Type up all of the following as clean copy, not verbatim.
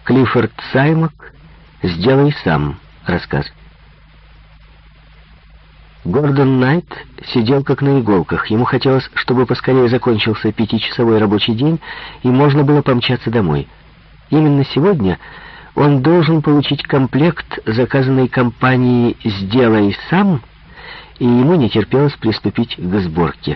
Клиффорд Саймак «Сделай сам» рассказ. Гордон Найт сидел как на иголках. Ему хотелось, чтобы поскорее закончился 5-часовой рабочий день, и можно было помчаться домой. Именно сегодня он должен получить комплект, заказанный компанией «Сделай сам», и ему не терпелось приступить к сборке.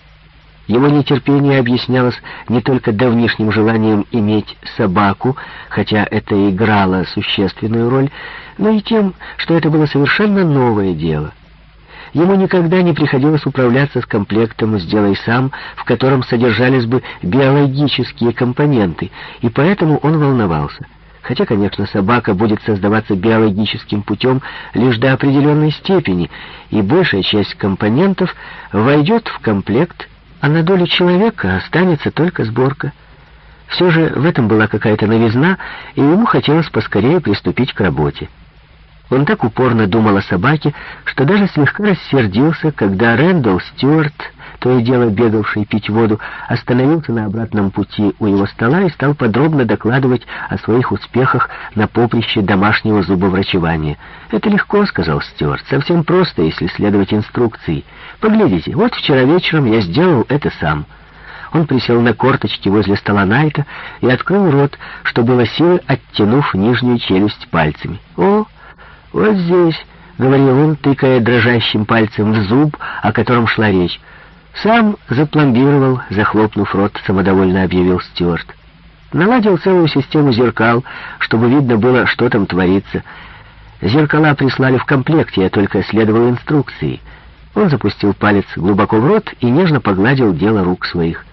Его нетерпение объяснялось не только давнишним желанием иметь собаку, хотя это играло существенную роль, но и тем, что это было совершенно новое дело. Ему никогда не приходилось управляться с комплектом «Сделай сам», в котором содержались бы биологические компоненты, и поэтому он волновался. Хотя, конечно, собака будет создаваться биологическим путем лишь до определенной степени, и большая часть компонентов войдет в комплект, а на долю человека останется только сборка. Все же в этом была какая-то новизна, и ему хотелось поскорее приступить к работе. Он так упорно думал о собаке, что даже слегка рассердился, когда Рэндалл Стюарт, то и дело бегавший пить воду, остановился на обратном пути у его стола и стал подробно докладывать о своих успехах на поприще домашнего зубоврачевания. «Это легко», — сказал Стюарт, — «совсем просто, если следовать инструкции. Поглядите, вот вчера вечером я сделал это сам». Он присел на корточки возле стола Найта и открыл рот, что было силы, оттянув нижнюю челюсть пальцами. «О, вот здесь», — говорил он, тыкая дрожащим пальцем в зуб, о котором шла речь. «Сам запломбировал», — захлопнув рот, самодовольно объявил Стюарт. «Наладил целую систему зеркал, чтобы видно было, что там творится. Зеркала прислали в комплекте, я только следовал инструкции». Он запустил палец глубоко в рот и нежно погладил дело рук своих.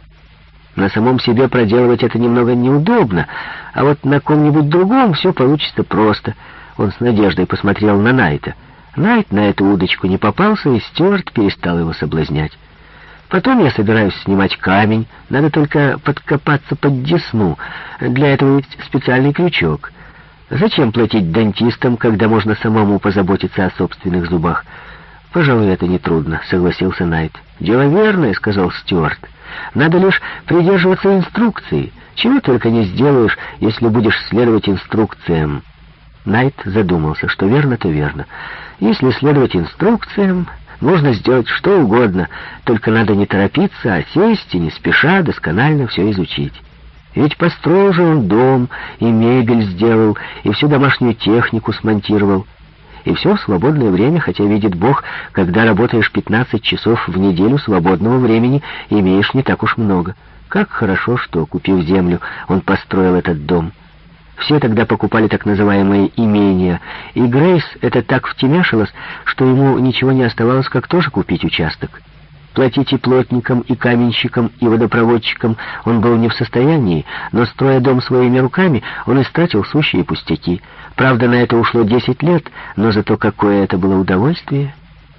На самом себе проделывать это немного неудобно, а вот на ком-нибудь другом все получится просто. Он с надеждой посмотрел на Найта. Найт на эту удочку не попался, и Стюарт перестал его соблазнять. «Потом я собираюсь снимать камень, надо только подкопаться под десну. Для этого есть специальный крючок. Зачем платить дантистам, когда можно самому позаботиться о собственных зубах?» «Пожалуй, это нетрудно», — согласился Найт. «Дело верное», — сказал Стюарт. «Надо лишь придерживаться инструкции. Чего только не сделаешь, если будешь следовать инструкциям». Найт задумался, что верно, то верно. Если следовать инструкциям, можно сделать что угодно, только надо не торопиться, а сесть и не спеша досконально все изучить. Ведь построил же он дом, и мебель сделал, и всю домашнюю технику смонтировал. И все в свободное время, хотя, видит Бог, когда работаешь 15 часов в неделю, свободного времени имеешь не так уж много. Как хорошо, что, купив землю, он построил этот дом. Все тогда покупали так называемые имения, и Грейс это так втемяшилось, что ему ничего не оставалось, как тоже купить участок. Платить и плотникам, и каменщикам, и водопроводчикам он был не в состоянии, но, строя дом своими руками, он истратил сущие пустяки. Правда, на это ушло 10 лет, но зато какое это было удовольствие.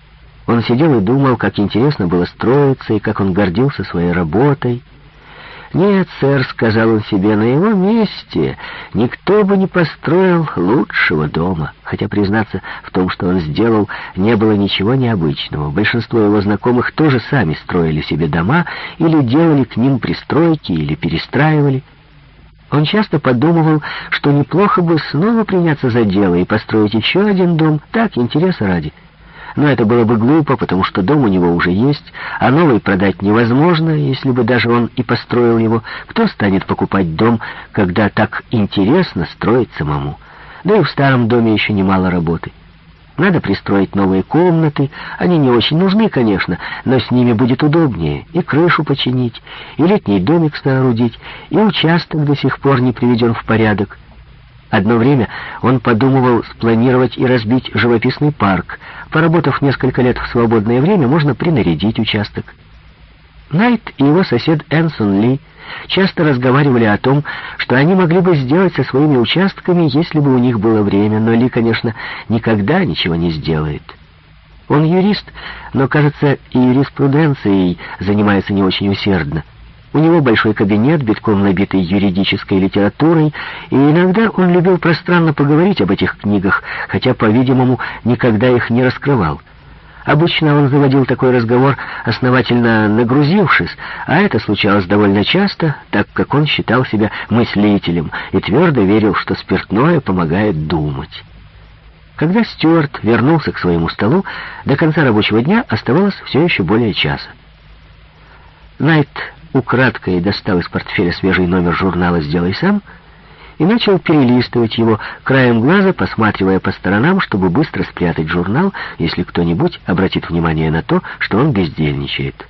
Он сидел и думал, как интересно было строиться, и как он гордился своей работой. «Нет, сэр», — сказал он себе, — «на его месте никто бы не построил лучшего дома». Хотя, признаться, в том, что он сделал, не было ничего необычного. Большинство его знакомых тоже сами строили себе дома или делали к ним пристройки, или перестраивали. Он часто подумывал, что неплохо бы снова приняться за дело и построить еще один дом, так, интереса ради. Но это было бы глупо, потому что дом у него уже есть, а новый продать невозможно, если бы даже он и построил его. Кто станет покупать дом, когда так интересно строить самому? Да и в старом доме еще немало работы. Надо пристроить новые комнаты, они не очень нужны, конечно, но с ними будет удобнее, и крышу починить, и летний домик соорудить, и участок до сих пор не приведен в порядок. Одно время он подумывал спланировать и разбить живописный парк. Поработав несколько лет в свободное время, можно принарядить участок. Найт и его сосед Энсон Ли часто разговаривали о том, что они могли бы сделать со своими участками, если бы у них было время, но Ли, конечно, никогда ничего не сделает. Он юрист, но, кажется, и юриспруденцией занимается не очень усердно. У него большой кабинет, битком набитый юридической литературой, и иногда он любил пространно поговорить об этих книгах, хотя, по-видимому, никогда их не раскрывал. Обычно он заводил такой разговор, основательно нагрузившись, а это случалось довольно часто, так как он считал себя мыслителем и твердо верил, что спиртное помогает думать. Когда Стюарт вернулся к своему столу, до конца рабочего дня оставалось все еще более часа. Найт украдкой достал из портфеля свежий номер журнала «Сделай сам» и начал перелистывать его, краем глаза посматривая по сторонам, чтобы быстро спрятать журнал, если кто-нибудь обратит внимание на то, что он бездельничает.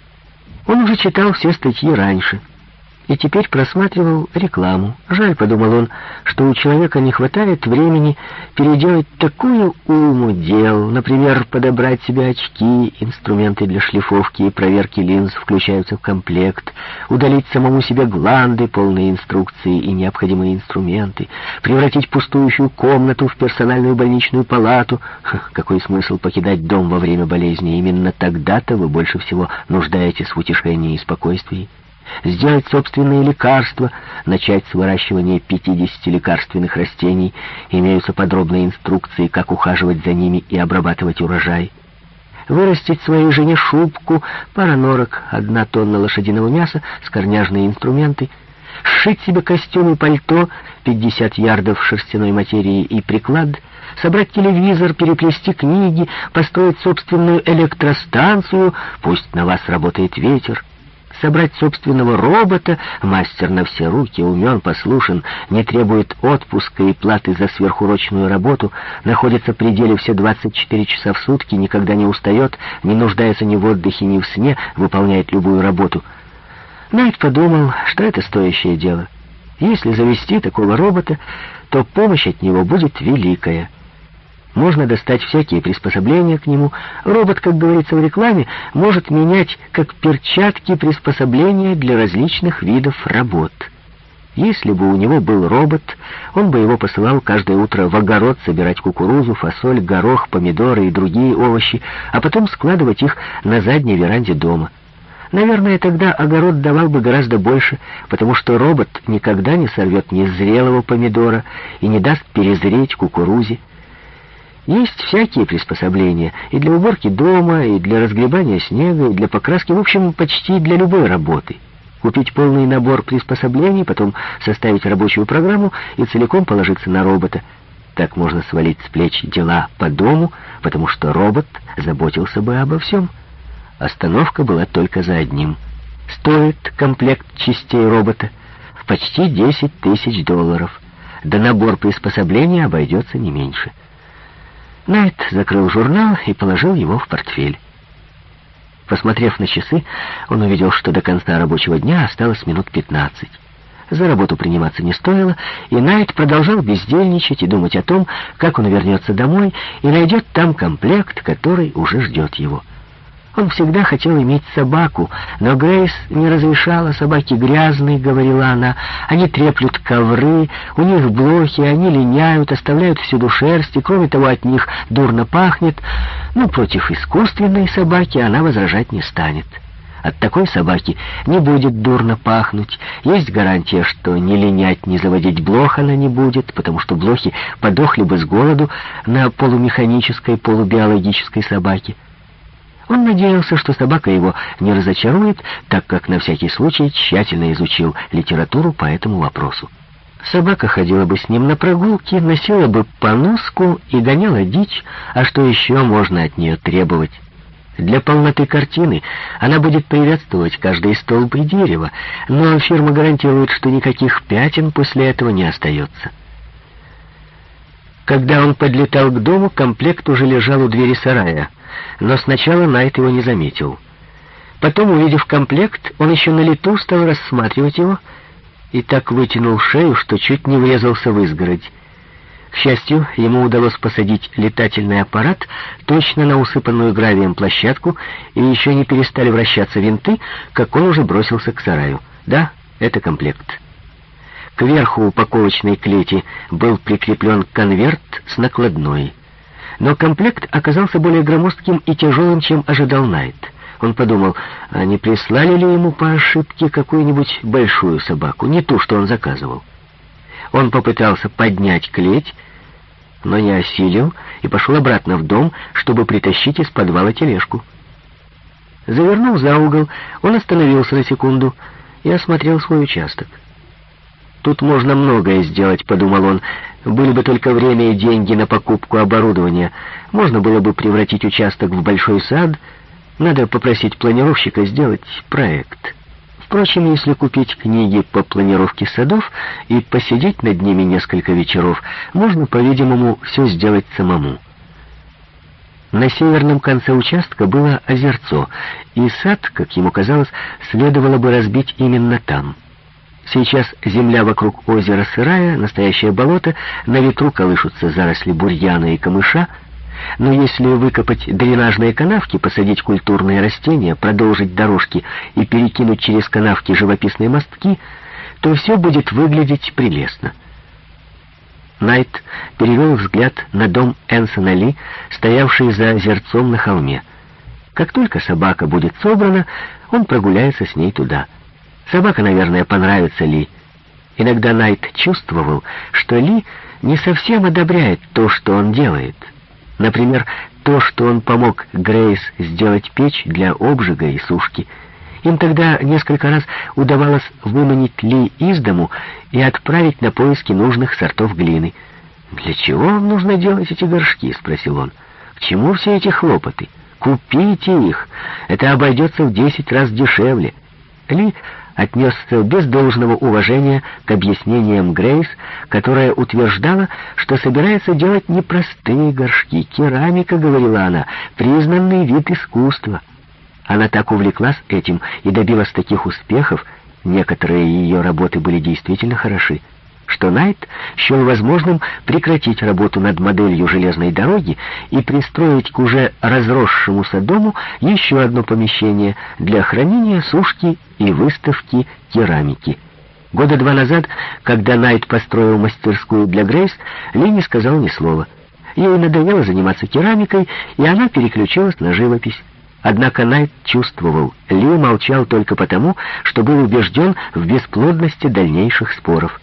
Он уже читал все статьи раньше и теперь просматривал рекламу. Жаль, подумал он, что у человека не хватает времени переделать такую уйму дел, например, подобрать себе очки, инструменты для шлифовки и проверки линз включаются в комплект, удалить самому себе гланды, полные инструкции и необходимые инструменты, превратить пустующую комнату в персональную больничную палату. Какой смысл покидать дом во время болезни? Именно тогда-то вы больше всего нуждаетесь в утешении и спокойствии. Сделать собственные лекарства, начать с выращивания 50 лекарственных растений, имеются подробные инструкции, как ухаживать за ними и обрабатывать урожай. Вырастить своей жене шубку, пара норок, 1 тонна лошадиного мяса, скорняжные инструменты, сшить себе костюм и пальто, 50 ярдов шерстяной материи и приклад, собрать телевизор, переплести книги, построить собственную электростанцию, пусть на вас работает ветер, собрать собственного робота, мастер на все руки, умен, послушен, не требует отпуска и платы за сверхурочную работу, находится при деле все 24 часа в сутки, никогда не устает, не нуждается ни в отдыхе, ни в сне, выполняет любую работу. Найт подумал, что это стоящее дело. Если завести такого робота, то помощь от него будет великая. Можно достать всякие приспособления к нему. Робот, как говорится в рекламе, может менять, как перчатки, приспособления для различных видов работ. Если бы у него был робот, он бы его посылал каждое утро в огород собирать кукурузу, фасоль, горох, помидоры и другие овощи, а потом складывать их на задней веранде дома. Наверное, тогда огород давал бы гораздо больше, потому что робот никогда не сорвет незрелого помидора и не даст перезреть кукурузе. Есть всякие приспособления и для уборки дома, и для разгребания снега, и для покраски, в общем, почти для любой работы. Купить полный набор приспособлений, потом составить рабочую программу и целиком положиться на робота. Так можно свалить с плеч дела по дому, потому что робот заботился бы обо всем. Остановка была только за одним. Стоит комплект частей робота в почти $10 000, да набор приспособлений обойдется не меньше. Найт закрыл журнал и положил его в портфель. Посмотрев на часы, он увидел, что до конца рабочего дня осталось минут 15. За работу приниматься не стоило, и Найт продолжал бездельничать и думать о том, как он вернется домой и найдет там комплект, который уже ждет его. Он всегда хотел иметь собаку, но Грейс не разрешала. Собаки грязные, говорила она, они треплют ковры, у них блохи, они линяют, оставляют всюду шерсть, и кроме того от них дурно пахнет. Но против искусственной собаки она возражать не станет. От такой собаки не будет дурно пахнуть. Есть гарантия, что ни линять, ни заводить блох она не будет, потому что блохи подохли бы с голоду на полумеханической, полубиологической собаке. Он надеялся, что собака его не разочарует, так как на всякий случай тщательно изучил литературу по этому вопросу. Собака ходила бы с ним на прогулки, носила бы поноску и гоняла дичь, а что еще можно от нее требовать? Для полноты картины она будет приветствовать каждый столб и дерево, но фирма гарантирует, что никаких пятен после этого не остается. Когда он подлетал к дому, комплект уже лежал у двери сарая, но сначала Найт его не заметил. Потом, увидев комплект, он еще на лету стал рассматривать его и так вытянул шею, что чуть не врезался в изгородь. К счастью, ему удалось посадить летательный аппарат точно на усыпанную гравием площадку, и еще не перестали вращаться винты, как он уже бросился к сараю. Да, это комплект. Кверху упаковочной клети был прикреплен конверт с накладной. Но комплект оказался более громоздким и тяжелым, чем ожидал Найт. Он подумал, а не прислали ли ему по ошибке какую-нибудь большую собаку, не ту, что он заказывал. Он попытался поднять клеть, но не осилил и пошел обратно в дом, чтобы притащить из подвала тележку. Завернув за угол, он остановился на секунду и осмотрел свой участок. «Тут можно многое сделать», — подумал он. «Были бы только время и деньги на покупку оборудования. Можно было бы превратить участок в большой сад. Надо попросить планировщика сделать проект. Впрочем, если купить книги по планировке садов и посидеть над ними несколько вечеров, можно, по-видимому, все сделать самому». На северном конце участка было озерцо, и сад, как ему казалось, следовало бы разбить именно там. Сейчас земля вокруг озера сырая, настоящее болото, на ветру колышутся заросли бурьяна и камыша, но если выкопать дренажные канавки, посадить культурные растения, продолжить дорожки и перекинуть через канавки живописные мостки, то все будет выглядеть прелестно. Найт перевел взгляд на дом Энсона Ли, стоявший за озерцом на холме. Как только собака будет собрана, он прогуляется с ней туда. Собака, наверное, понравится Ли. Иногда Найт чувствовал, что Ли не совсем одобряет то, что он делает. Например, то, что он помог Грейс сделать печь для обжига и сушки. Им тогда несколько раз удавалось выманить Ли из дому и отправить на поиски нужных сортов глины. «Для чего вам нужно делать эти горшки?» — спросил он. «К чему все эти хлопоты? Купите их. Это обойдется в 10 раз дешевле». Ли отнесся без должного уважения к объяснениям Грейс, которая утверждала, что собирается делать непростые горшки. «Керамика», — говорила она, — «признанный вид искусства». Она так увлеклась этим и добилась таких успехов, некоторые ее работы были действительно хороши, что Найт счел возможным прекратить работу над моделью железной дороги и пристроить к уже разросшемуся дому еще одно помещение для хранения, сушки и выставки керамики. Года 2 назад, когда Найт построил мастерскую для Грейс, Ли не сказал ни слова. Ей надоело заниматься керамикой, и она переключилась на живопись. Однако Найт чувствовал, Ли молчал только потому, что был убежден в бесплодности дальнейших споров.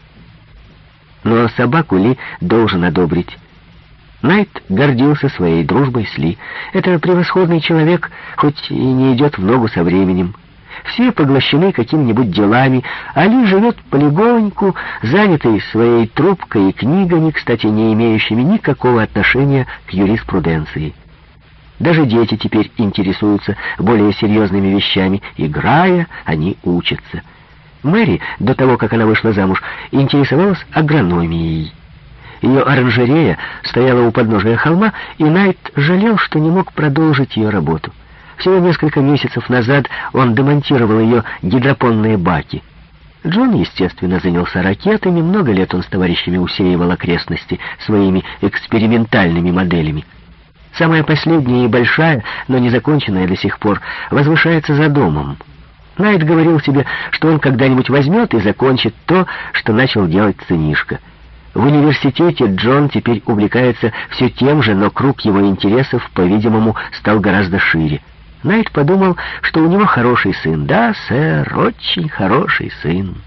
Но собаку Ли должен одобрить. Найт гордился своей дружбой с Ли. Это превосходный человек, хоть и не идет в ногу со временем. Все поглощены какими-нибудь делами, а Ли живет полегоньку, занятый своей трубкой и книгами, кстати, не имеющими никакого отношения к юриспруденции. Даже дети теперь интересуются более серьезными вещами. Играя, они учатся. Мэри, до того, как она вышла замуж, интересовалась агрономией. Ее оранжерея стояла у подножия холма, и Найт жалел, что не мог продолжить ее работу. Всего несколько месяцев назад он демонтировал ее гидропонные баки. Джон, естественно, занялся ракетами. Много лет он с товарищами усеивал окрестности своими экспериментальными моделями. Самая последняя и большая, но не законченная до сих пор, возвышается за домом. Найт говорил себе, что он когда-нибудь возьмет и закончит то, что начал делать сынишка. В университете Джон теперь увлекается все тем же, но круг его интересов, по-видимому, стал гораздо шире. Найт подумал, что у него хороший сын. Да, сэр, очень хороший сын.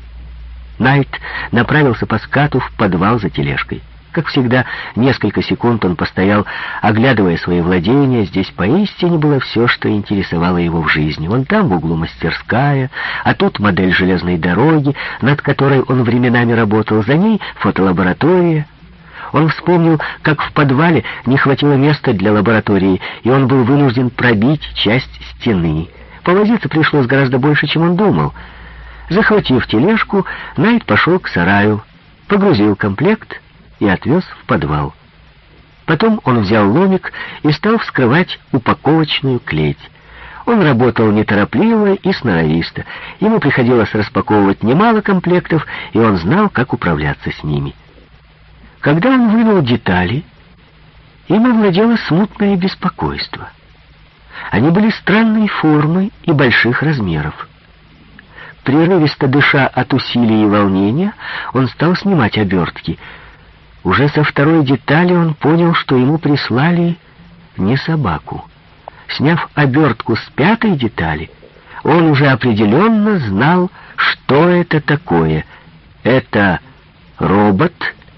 Найт направился по скату в подвал за тележкой. Как всегда, несколько секунд он постоял, оглядывая свои владения. Здесь поистине было все, что интересовало его в жизни. Вон там в углу мастерская, а тут модель железной дороги, над которой он временами работал, за ней фотолаборатория. Он вспомнил, как в подвале не хватило места для лаборатории, и он был вынужден пробить часть стены. Повозиться пришлось гораздо больше, чем он думал. Захватив тележку, Найт пошел к сараю, погрузил комплект и отвез в подвал. Потом он взял ломик и стал вскрывать упаковочную клеть. Он работал неторопливо и сноровисто. Ему приходилось распаковывать немало комплектов, и он знал, как управляться с ними. Когда он вынул детали, им овладело смутное беспокойство. Они были странной формы и больших размеров. Прерывисто дыша от усилий и волнения, он стал снимать обертки. Уже со второй детали он понял, что ему прислали не собаку. Сняв обертку с 5-й детали, он уже определенно знал, что это такое. Это робот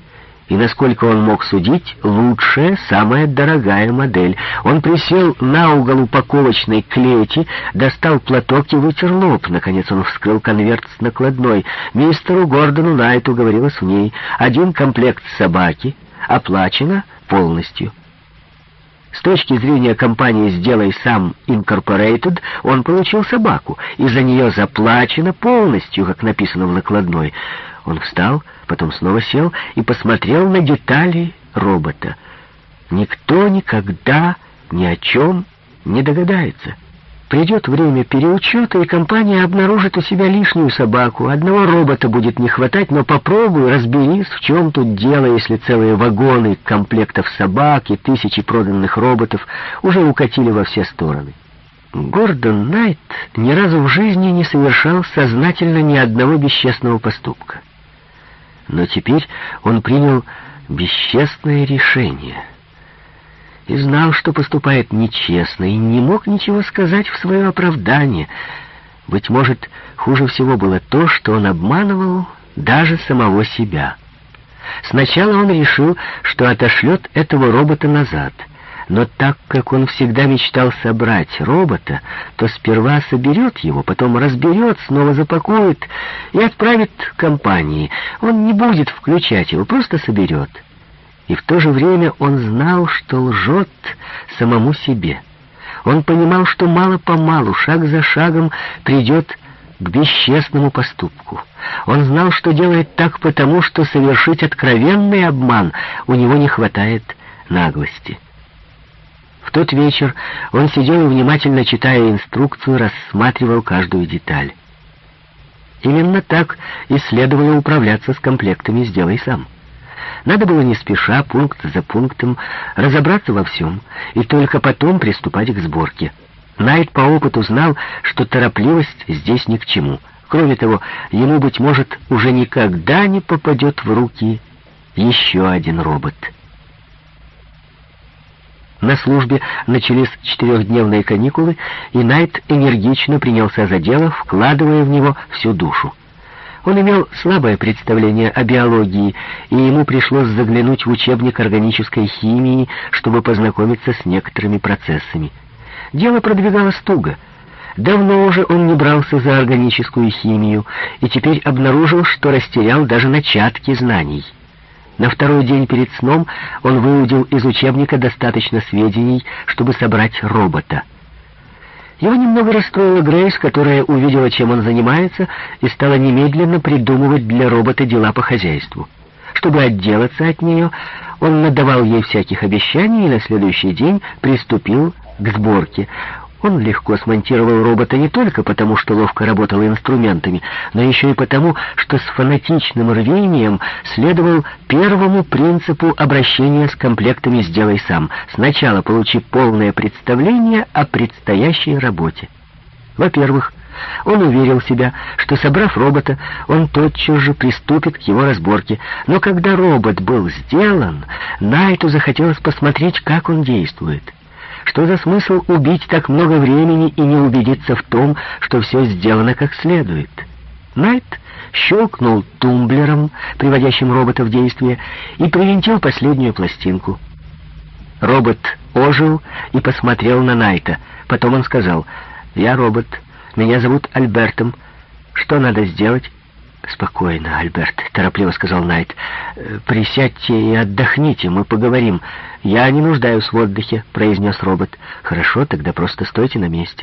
и, насколько он мог судить, лучшая, самая дорогая модель. Он присел на угол упаковочной клети, достал платок и вытер лоб. Наконец он вскрыл конверт с накладной. Мистеру Гордону Найту, говорилось в ней, 1 комплект собаки, оплачено полностью. С точки зрения компании «Сделай сам Инкорпорейтед» он получил собаку, и за нее заплачено полностью, как написано в накладной. Он встал, потом снова сел и посмотрел на детали робота. Никто никогда ни о чем не догадается. Придет время переучета, и компания обнаружит у себя лишнюю собаку. Одного робота будет не хватать, но попробуй, разберись, в чем тут дело, если целые вагоны комплектов собак и тысячи проданных роботов уже укатили во все стороны. Гордон Найт ни разу в жизни не совершал сознательно ни одного бесчестного поступка. Но теперь он принял бесчестное решение и знал, что поступает нечестно, и не мог ничего сказать в свое оправдание. Быть может, хуже всего было то, что он обманывал даже самого себя. Сначала он решил, что отошлет этого робота назад, но так как он всегда мечтал собрать робота, то сперва соберет его, потом разберет, снова запакует и отправит компании. Он не будет включать его, просто соберет. И в то же время он знал, что лжет самому себе. Он понимал, что мало-помалу, шаг за шагом придет к бесчестному поступку. Он знал, что делает так потому, что совершить откровенный обман у него не хватает наглости. В тот вечер он сидел и, внимательно читая инструкцию, рассматривал каждую деталь. Именно так и следовало управляться с комплектами «Сделай сам». Надо было не спеша, пункт за пунктом, разобраться во всем, и только потом приступать к сборке. Найт по опыту знал, что торопливость здесь ни к чему. Кроме того, ему, быть может, уже никогда не попадет в руки еще один робот. На службе начались 4-дневные каникулы, и Найт энергично принялся за дело, вкладывая в него всю душу. Он имел слабое представление о биологии, и ему пришлось заглянуть в учебник органической химии, чтобы познакомиться с некоторыми процессами. Дело продвигалось туго. Давно уже он не брался за органическую химию, и теперь обнаружил, что растерял даже начатки знаний. На второй день перед сном он выудил из учебника достаточно сведений, чтобы собрать робота. Его немного расстроила Грейс, которая увидела, чем он занимается, и стала немедленно придумывать для робота дела по хозяйству. Чтобы отделаться от нее, он надавал ей всяких обещаний и на следующий день приступил к сборке. Он легко смонтировал робота не только потому, что ловко работал инструментами, но еще и потому, что с фанатичным рвением следовал первому принципу обращения с комплектами «Сделай сам». Сначала получи полное представление о предстоящей работе. Во-первых, он уверил себя, что, собрав робота, он тотчас же приступит к его разборке. Но когда робот был сделан, Найту захотелось посмотреть, как он действует. Что за смысл убить так много времени и не убедиться в том, что все сделано как следует? Найт щелкнул тумблером, приводящим робота в действие, и привинтил последнюю пластинку. Робот ожил и посмотрел на Найта. Потом он сказал: «Я робот, меня зовут Альбертом. Что надо сделать?» «Спокойно, Альберт», — торопливо сказал Найт. «Присядьте и отдохните, мы поговорим». «Я не нуждаюсь в отдыхе», — произнес робот. «Хорошо, тогда просто стойте на месте.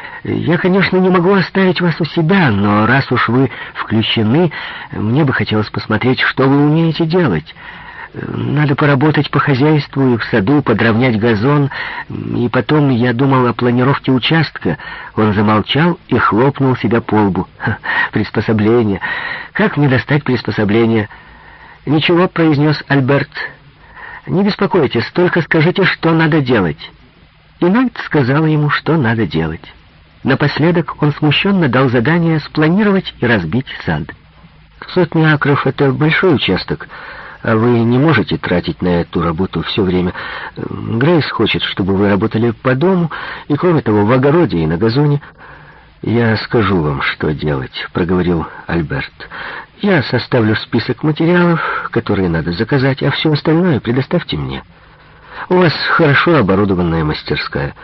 Я, конечно, не могу оставить вас у себя, но раз уж вы включены, мне бы хотелось посмотреть, что вы умеете делать. Надо поработать по хозяйству и в саду, подровнять газон, и потом я думал о планировке участка». Он замолчал и хлопнул себя по лбу. «Приспособление. Как мне достать приспособление?» «Ничего», — произнес Альберт. «Не беспокойтесь, только скажите, что надо делать». И Найт сказал ему, что надо делать. Напоследок он смущенно дал задание спланировать и разбить сад. 100 акров — это большой участок, а вы не можете тратить на эту работу все время. Грейс хочет, чтобы вы работали по дому, и, кроме того, в огороде и на газоне. «Я скажу вам, что делать», — проговорил Альберт. «Я составлю список материалов, которые надо заказать, а все остальное предоставьте мне. У вас хорошо оборудованная мастерская.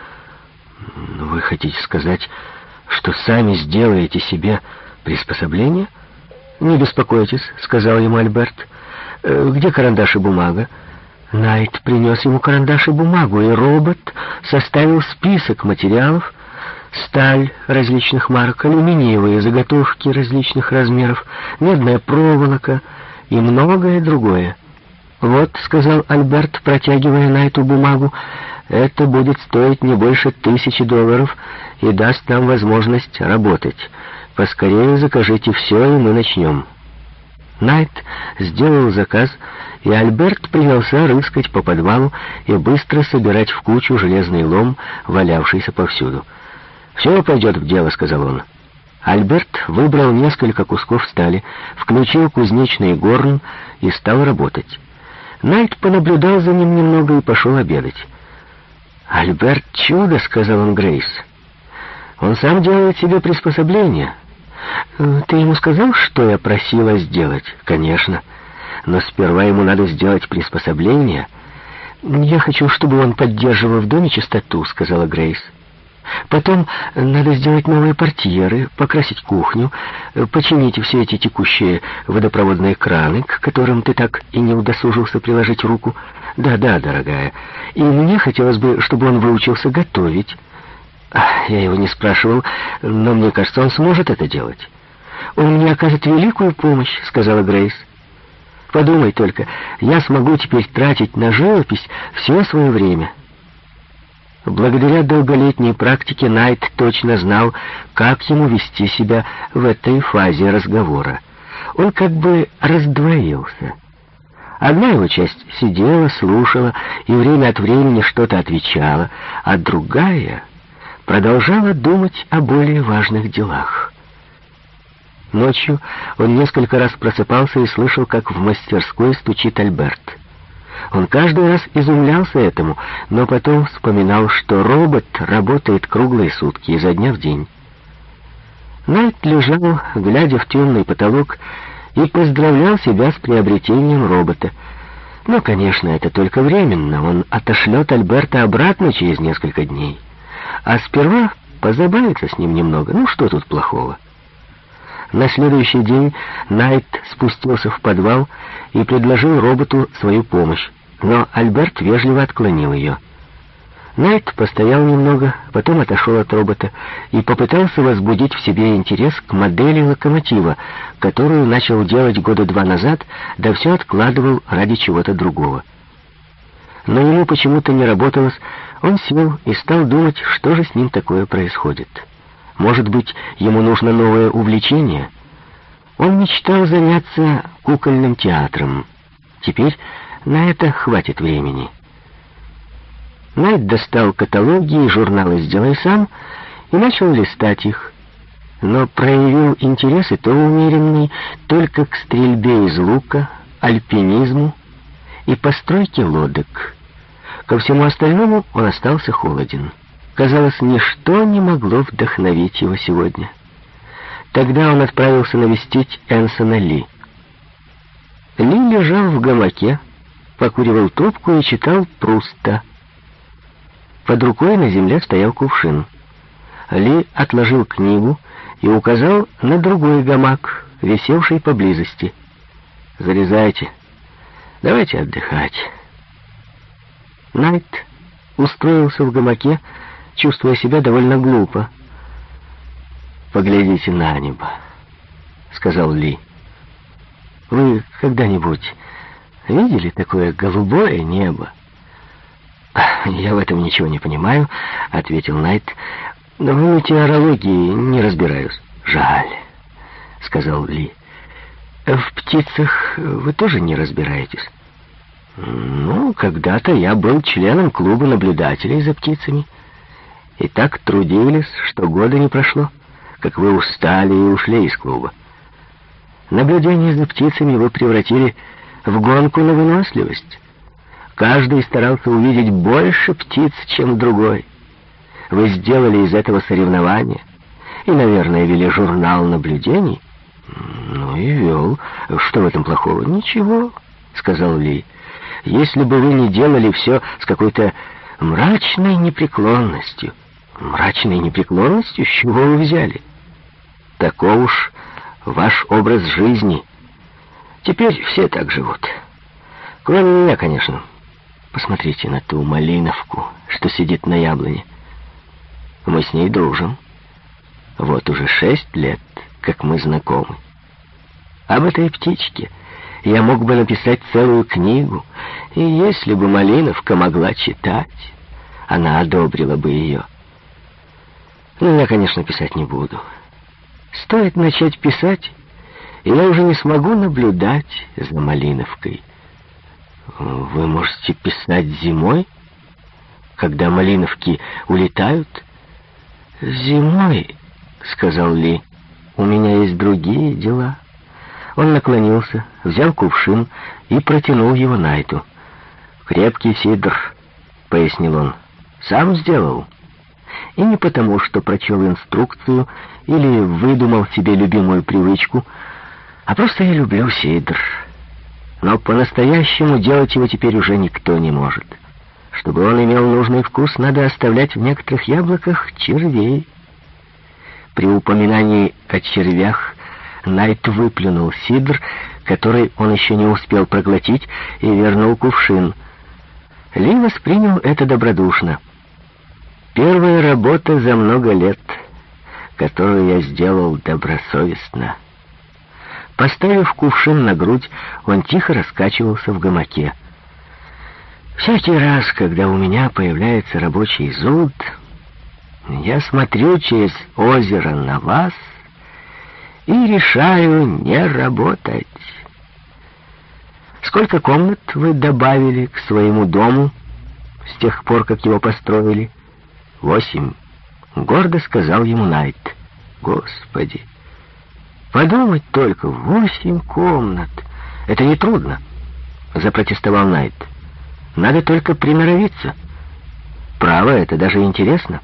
Вы хотите сказать, что сами сделаете себе приспособление? Не беспокойтесь, сказал ему Альберт. Где карандаш и бумага? Найт принес ему карандаш и бумагу, и робот составил список материалов: сталь различных марок, алюминиевые заготовки различных размеров, медная проволока и многое другое. «Вот», — сказал Альберт, протягивая Найту бумагу, — «это будет стоить не больше $1000 и даст нам возможность работать. Поскорее закажите все, и мы начнем». Найт сделал заказ, и Альберт принялся рыскать по подвалу и быстро собирать в кучу железный лом, валявшийся повсюду. «Все пойдет в дело», — сказал он. Альберт выбрал несколько кусков стали, включил кузнечный горн и стал работать. Найт понаблюдал за ним немного и пошел обедать. «Альберт — чудо», — сказал он Грейс. «Он сам делает себе приспособление». «Ты ему сказал, что я просила сделать?» «Конечно. Но сперва ему надо сделать приспособление». «Я хочу, чтобы он поддерживал в доме чистоту», — сказала Грейс. «Потом надо сделать новые портьеры, покрасить кухню, починить все эти текущие водопроводные краны, к которым ты так и не удосужился приложить руку. Да, дорогая. И мне хотелось бы, чтобы он выучился готовить». «Я его не спрашивал, но мне кажется, он сможет это делать». «Он мне окажет великую помощь», — сказала Грейс. «Подумай только, я смогу теперь тратить на живопись все свое время». Благодаря долголетней практике Найт точно знал, как ему вести себя в этой фазе разговора. Он как бы раздвоился. Одна его часть сидела, слушала и время от времени что-то отвечала, а другая продолжала думать о более важных делах. Ночью он несколько раз просыпался и слышал, как в мастерской стучит Альберт. Он каждый раз изумлялся этому, но потом вспоминал, что робот работает круглые сутки, изо дня в день. Найт лежал, глядя в темный потолок, и поздравлял себя с приобретением робота. Но, конечно, это только временно. Он отошлет Альберта обратно через несколько дней. А сперва позабавится с ним немного. Ну, что тут плохого? На следующий день Найт спустился в подвал и предложил роботу свою помощь, но Альберт вежливо отклонил ее. Найт постоял немного, потом отошел от робота и попытался возбудить в себе интерес к модели локомотива, которую начал делать года 2 назад, да все откладывал ради чего-то другого. Но ему почему-то не работалось, он сел и стал думать, что же с ним такое происходит. Может быть, ему нужно новое увлечение? Он мечтал заняться кукольным театром. Теперь на это хватит времени. Найт достал каталоги и журналы «Сделай сам» и начал листать их. Но проявил интерес и то умеренный только к стрельбе из лука, альпинизму и постройке лодок. Ко всему остальному он остался холоден. Казалось, ничто не могло вдохновить его сегодня. Тогда он отправился навестить Энсона Ли. Ли лежал в гамаке, покуривал трубку и читал Пруста. Под рукой на земле стоял кувшин. Ли отложил книгу и указал на другой гамак, висевший поблизости. «Залезайте. Давайте отдыхать». Найт устроился в гамаке, чувствуя себя довольно глупо. «Поглядите на небо», — сказал Ли. «Вы когда-нибудь видели такое голубое небо?» «Я в этом ничего не понимаю», — ответил Найт. «Но в метеорологии не разбираюсь». «Жаль», — сказал Ли. «В птицах вы тоже не разбираетесь?» «Ну, когда-то я был членом клуба наблюдателей за птицами. И так трудились, что года не прошло, как вы устали и ушли из клуба. Наблюдение за птицами вы превратили в гонку на выносливость. Каждый старался увидеть больше птиц, чем другой. Вы сделали из этого соревнование и, наверное, вели журнал наблюдений». «Ну и вел. Что в этом плохого?» «Ничего. — сказал Ли, — «если бы вы не делали все с какой-то мрачной непреклонностью». «Мрачной непреклонностью? С чего вы взяли?» «Таков уж ваш образ жизни. Теперь все так живут. Кроме меня, конечно. Посмотрите на ту малиновку, что сидит на яблоне. Мы с ней дружим. Вот уже 6 лет, как мы знакомы. Об этой птичке я мог бы написать целую книгу, и если бы малиновка могла читать, она одобрила бы ее. Но я, конечно, писать не буду. Стоит начать писать, и я уже не смогу наблюдать за малиновкой. Вы можете писать зимой, когда малиновки улетают? Зимой, сказал Ли, у меня есть другие дела. Он наклонился, взял кувшин и протянул его Найту. «Крепкий сидр», — пояснил он, — «сам сделал». И не потому, что прочел инструкцию или выдумал себе любимую привычку, а просто я люблю сидр. Но по-настоящему делать его теперь уже никто не может. Чтобы он имел нужный вкус, надо оставлять в некоторых яблоках червей. При упоминании о червях Найт выплюнул сидр, который он еще не успел проглотить, и вернул кувшин. Ли воспринял это добродушно. «Первая работа за много лет, которую я сделал добросовестно». Поставив кувшин на грудь, он тихо раскачивался в гамаке. «Всякий раз, когда у меня появляется рабочий зуд, я смотрю через озеро на вас и решаю не работать. Сколько комнат вы добавили к своему дому с тех пор, как его построили?» 8, гордо сказал ему Найт. «Господи, подумать только, 8 комнат. Это нетрудно», — запротестовал Найт. «Надо только приноровиться. Право, это даже интересно.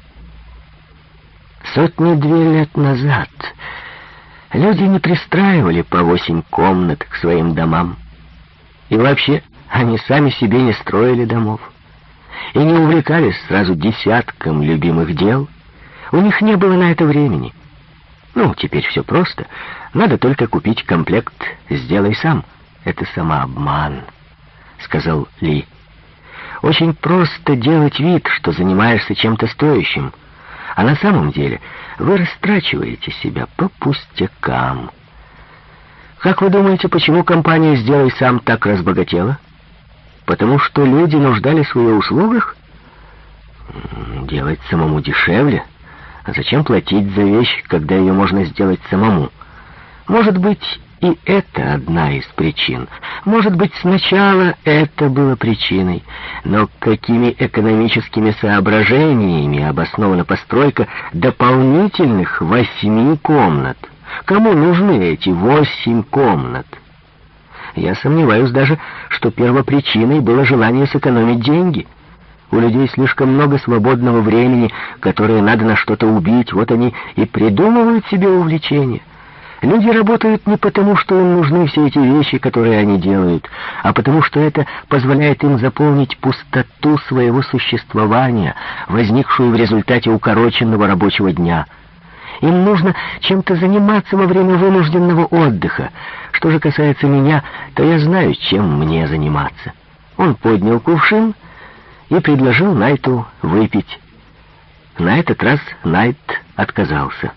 102 лет назад люди не пристраивали по 8 комнат к своим домам. И вообще, они сами себе не строили домов. И не увлекались сразу десятком любимых дел. У них не было на это времени. Ну, теперь все просто. Надо только купить комплект «Сделай сам». Это самообман, сказал Ли. Очень просто делать вид, что занимаешься чем-то стоящим. А на самом деле вы растрачиваете себя по пустякам. Как вы думаете, почему компания «Сделай сам» так разбогатела? Потому что люди нуждались в ее услугах? Делать самому дешевле. А зачем платить за вещь, когда ее можно сделать самому? Может быть, и это одна из причин. Может быть, сначала это было причиной. Но какими экономическими соображениями обоснована постройка дополнительных 8 комнат? Кому нужны эти 8 комнат? Я сомневаюсь даже, что первопричиной было желание сэкономить деньги. У людей слишком много свободного времени, которое надо на что-то убить, вот они и придумывают себе увлечения. Люди работают не потому, что им нужны все эти вещи, которые они делают, а потому что это позволяет им заполнить пустоту своего существования, возникшую в результате укороченного рабочего дня. Им нужно чем-то заниматься во время вынужденного отдыха. Что же касается меня, то я знаю, чем мне заниматься». Он поднял кувшин и предложил Найту выпить. На этот раз Найт отказался.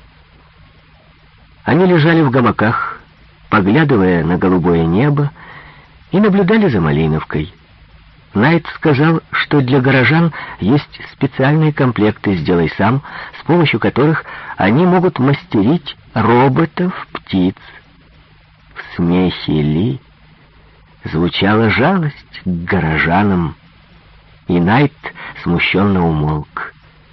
Они лежали в гамаках, поглядывая на голубое небо, и наблюдали за малиновкой. Найт сказал, что для горожан есть специальные комплекты «Сделай сам», с помощью которых они могут мастерить роботов-птиц. В смехе Ли звучала жалость к горожанам, и Найт смущенно умолк.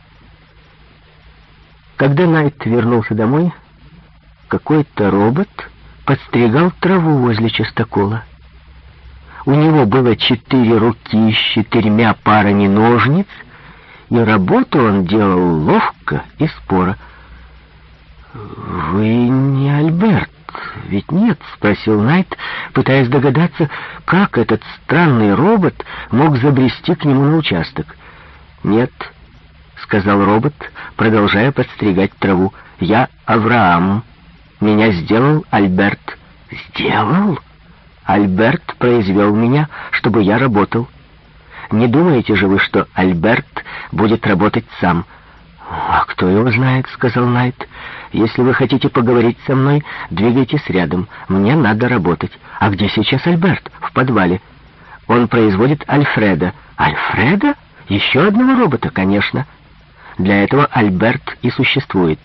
Когда Найт вернулся домой, какой-то робот подстригал траву возле частокола. У него было 4 руки с 4 парами ножниц, и работу он делал ловко и споро. «Вы не Альберт?» ведь нет?» — спросил Найт, пытаясь догадаться, как этот странный робот мог забрести к нему на участок. «Нет», — сказал робот, продолжая подстригать траву. «Я Авраам. Меня сделал Альберт». «Сделал?» «Альберт произвел меня, чтобы я работал. Не думаете же вы, что Альберт будет работать сам?» «А кто его знает?» — сказал Найт. «Если вы хотите поговорить со мной, двигайтесь рядом. Мне надо работать». «А где сейчас Альберт?» «В подвале. Он производит Альфреда». «Альфреда? Еще одного робота?» «Конечно. Для этого Альберт и существует».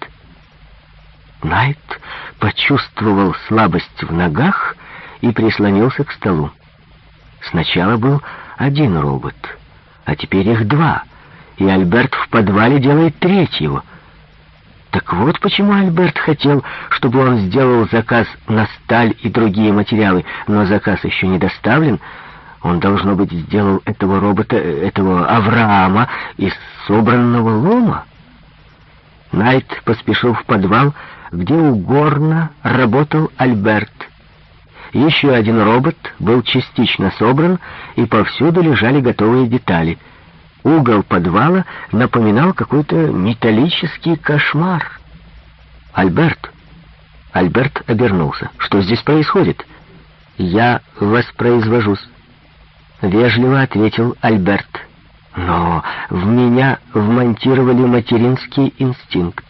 Найт почувствовал слабость в ногах и прислонился к столу. Сначала был один робот, а теперь их два, и Альберт в подвале делает третьего. Так вот почему Альберт хотел, чтобы он сделал заказ на сталь и другие материалы, но заказ еще не доставлен. Он, должно быть, сделал этого робота, этого Авраама, из собранного лома. Найт поспешил в подвал, где у горна работал Альберт. Еще один робот был частично собран, и повсюду лежали готовые детали. Угол подвала напоминал какой-то металлический кошмар. «Альберт!» Альберт обернулся. «Что здесь происходит?» «Я воспроизвожусь», — вежливо ответил Альберт. «Но в меня вмонтировали материнский инстинкт.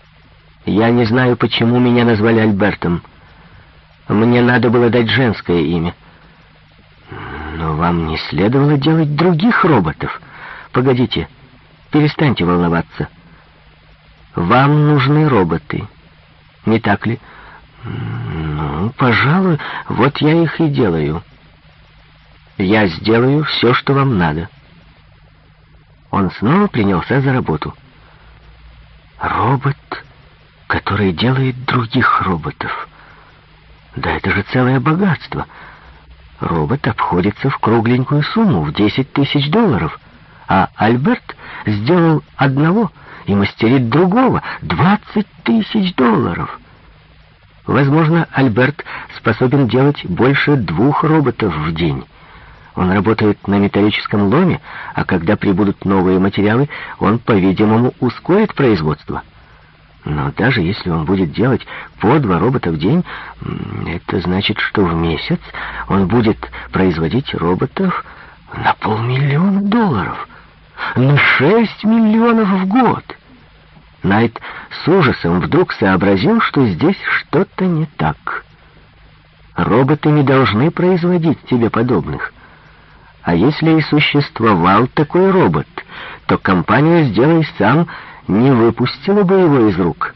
Я не знаю, почему меня назвали Альбертом. Мне надо было дать женское имя». «Но вам не следовало делать других роботов. Погодите, перестаньте волноваться. Вам нужны роботы, не так ли?» «Ну, пожалуй, вот я их и делаю. Я сделаю все, что вам надо». Он снова принялся за работу. Робот, который делает других роботов. Да это же целое богатство. Робот обходится в кругленькую сумму, в $10 000, а Альберт сделал одного и мастерит другого, $20 000. Возможно, Альберт способен делать больше 2 роботов в день. Он работает на металлическом ломе, а когда прибудут новые материалы, он, по-видимому, ускорит производство. Но даже если он будет делать по 2 робота в день, это значит, что в месяц он будет производить роботов на $500 000, на 6 миллионов в год. Найт с ужасом вдруг сообразил, что здесь что-то не так. Роботы не должны производить себе подобных. А если и существовал такой робот, то компания «Сделай сам» не выпустила бы его из рук.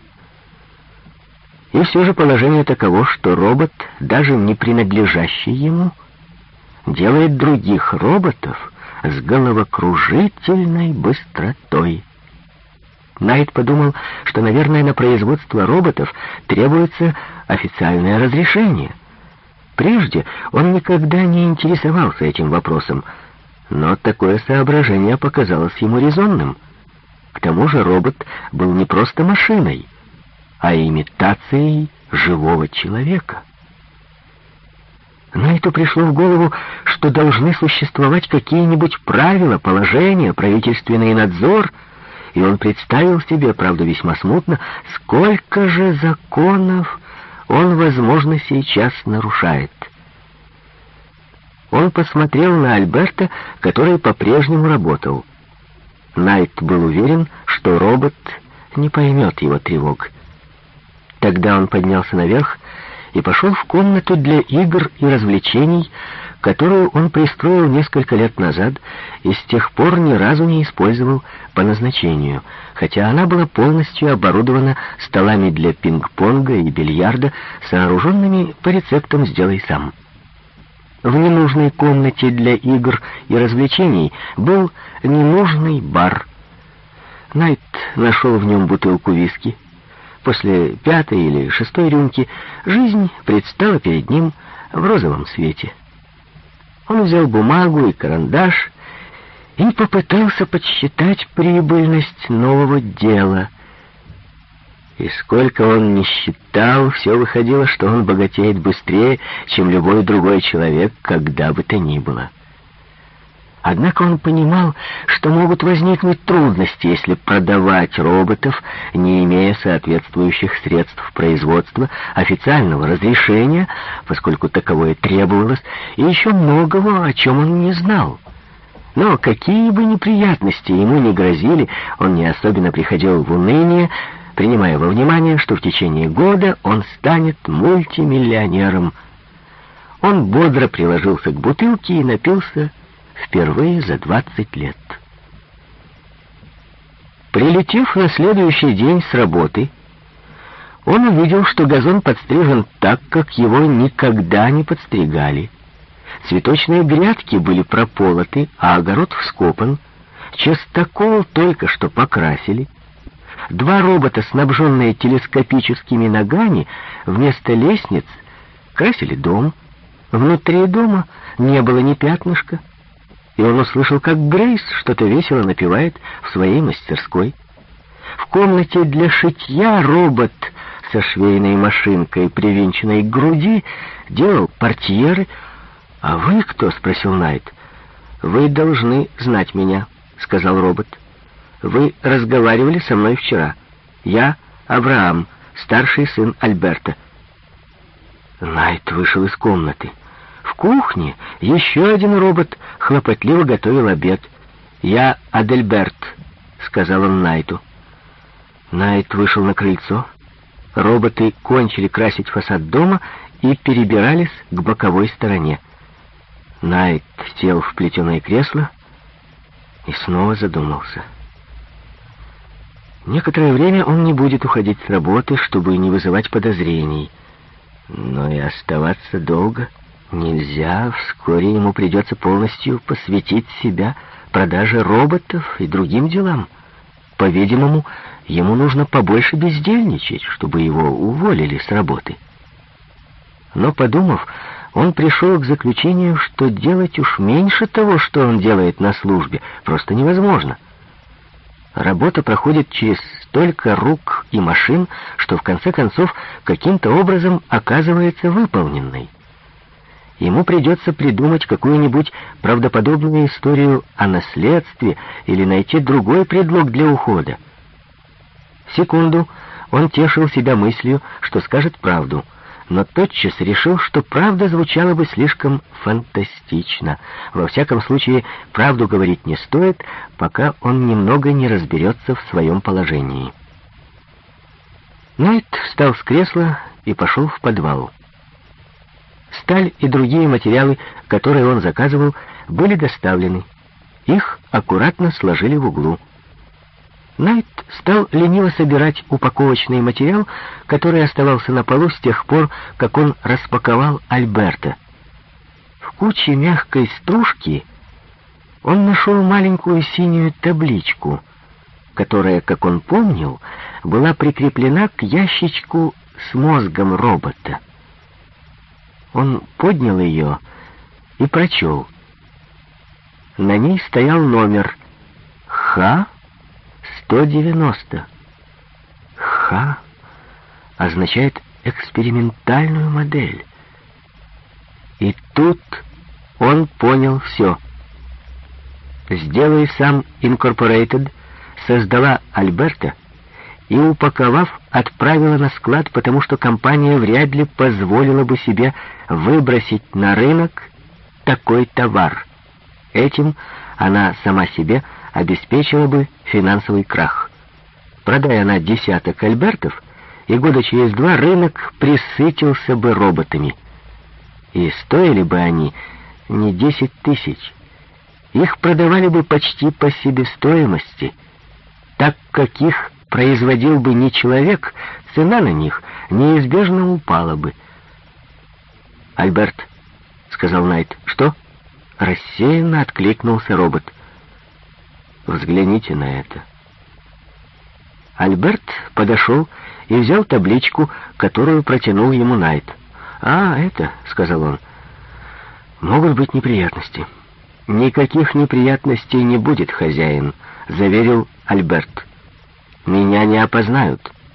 И все же положение таково, что робот, даже не принадлежащий ему, делает других роботов с головокружительной быстротой. Найт подумал, что, наверное, на производство роботов требуется официальное разрешение. Прежде он никогда не интересовался этим вопросом, но такое соображение показалось ему резонным. К тому же робот был не просто машиной, а имитацией живого человека. Найту пришло в голову, что должны существовать какие-нибудь правила, положения, правительственный надзор, и он представил себе, правда весьма смутно, сколько же законов он, возможно, сейчас нарушает. Он посмотрел на Альберта, который по-прежнему работал. Найт был уверен, что робот не поймет его тревог. Тогда он поднялся наверх и пошел в комнату для игр и развлечений, которую он пристроил несколько лет назад и с тех пор ни разу не использовал по назначению, хотя она была полностью оборудована столами для пинг-понга и бильярда, сооруженными по рецептам «Сделай сам». В ненужной комнате для игр и развлечений был ненужный бар. Найт нашел в нем бутылку виски. После 5-й или 6-й рюмки жизнь предстала перед ним в розовом свете. Он взял бумагу и карандаш и попытался подсчитать прибыльность нового дела. И сколько он ни считал, все выходило, что он богатеет быстрее, чем любой другой человек, когда бы то ни было. Однако он понимал, что могут возникнуть трудности, если продавать роботов, не имея соответствующих средств производства, официального разрешения, поскольку таковое требовалось, и еще многого, о чем он не знал. Но какие бы неприятности ему ни грозили, он не особенно приходил в уныние, принимая во внимание, что в течение года он станет мультимиллионером. Он бодро приложился к бутылке и напился впервые за 20 лет. Прилетев на следующий день с работы, он увидел, что газон подстрижен так, как его никогда не подстригали. Цветочные грядки были прополоты, а огород вскопан. Частокол только что покрасили. 2 робота, снабженные телескопическими ногами, вместо лестниц красили дом. Внутри дома не было ни пятнышка. И он услышал, как Грейс что-то весело напевает в своей мастерской. В комнате для шитья робот со швейной машинкой, привинченной к груди, делал портьеры. «А вы кто?» — спросил Найт. «Вы должны знать меня», — сказал робот. «Вы разговаривали со мной вчера. Я Авраам, старший сын Альберта». Найт вышел из комнаты. В кухне еще один робот хлопотливо готовил обед. «Я Адельберт», — сказал он Найту. Найт вышел на крыльцо. Роботы кончили красить фасад дома и перебирались к боковой стороне. Найт сел в плетеное кресло и снова задумался. Некоторое время он не будет уходить с работы, чтобы не вызывать подозрений. Но и оставаться долго нельзя. Вскоре ему придется полностью посвятить себя продаже роботов и другим делам. По-видимому, ему нужно побольше бездельничать, чтобы его уволили с работы. Но, подумав, он пришел к заключению, что делать уж меньше того, что он делает на службе, просто невозможно. Работа проходит через столько рук и машин, что в конце концов каким-то образом оказывается выполненной. Ему придется придумать какую-нибудь правдоподобную историю о наследстве или найти другой предлог для ухода. Секунду он тешил себя мыслью, что скажет правду, но тотчас решил, что правда звучала бы слишком фантастично. Во всяком случае, правду говорить не стоит, пока он немного не разберется в своем положении. Найт встал с кресла и пошел в подвал. Сталь и другие материалы, которые он заказывал, были доставлены. Их аккуратно сложили в углу. Найт стал лениво собирать упаковочный материал, который оставался на полу с тех пор, как он распаковал Альберта. В куче мягкой стружки он нашел маленькую синюю табличку, которая, как он помнил, была прикреплена к ящичку с мозгом робота. Он поднял ее и прочел. На ней стоял номер Х-190. Х означает экспериментальную модель. И тут он понял все. «Сделай сам Инкорпорейтед» создала Альберта и, упаковав, отправила на склад, потому что компания вряд ли позволила бы себе выбросить на рынок такой товар. Этим она сама себе обеспечила бы финансовый крах. Продая она десяток Альбертов, и года через 2 рынок пресытился бы роботами. И стоили бы они не 10 тысяч. Их продавали бы почти по себестоимости. Так как их производил бы не человек, цена на них неизбежно упала бы. «Альберт», — сказал Найт. «Что?» — рассеянно откликнулся робот. «Взгляните на это». Альберт подошел и взял табличку, которую протянул ему Найт. «А, это», — сказал он, — «могут быть неприятности». «Никаких неприятностей не будет, хозяин», — заверил Альберт. «Меня не опознают».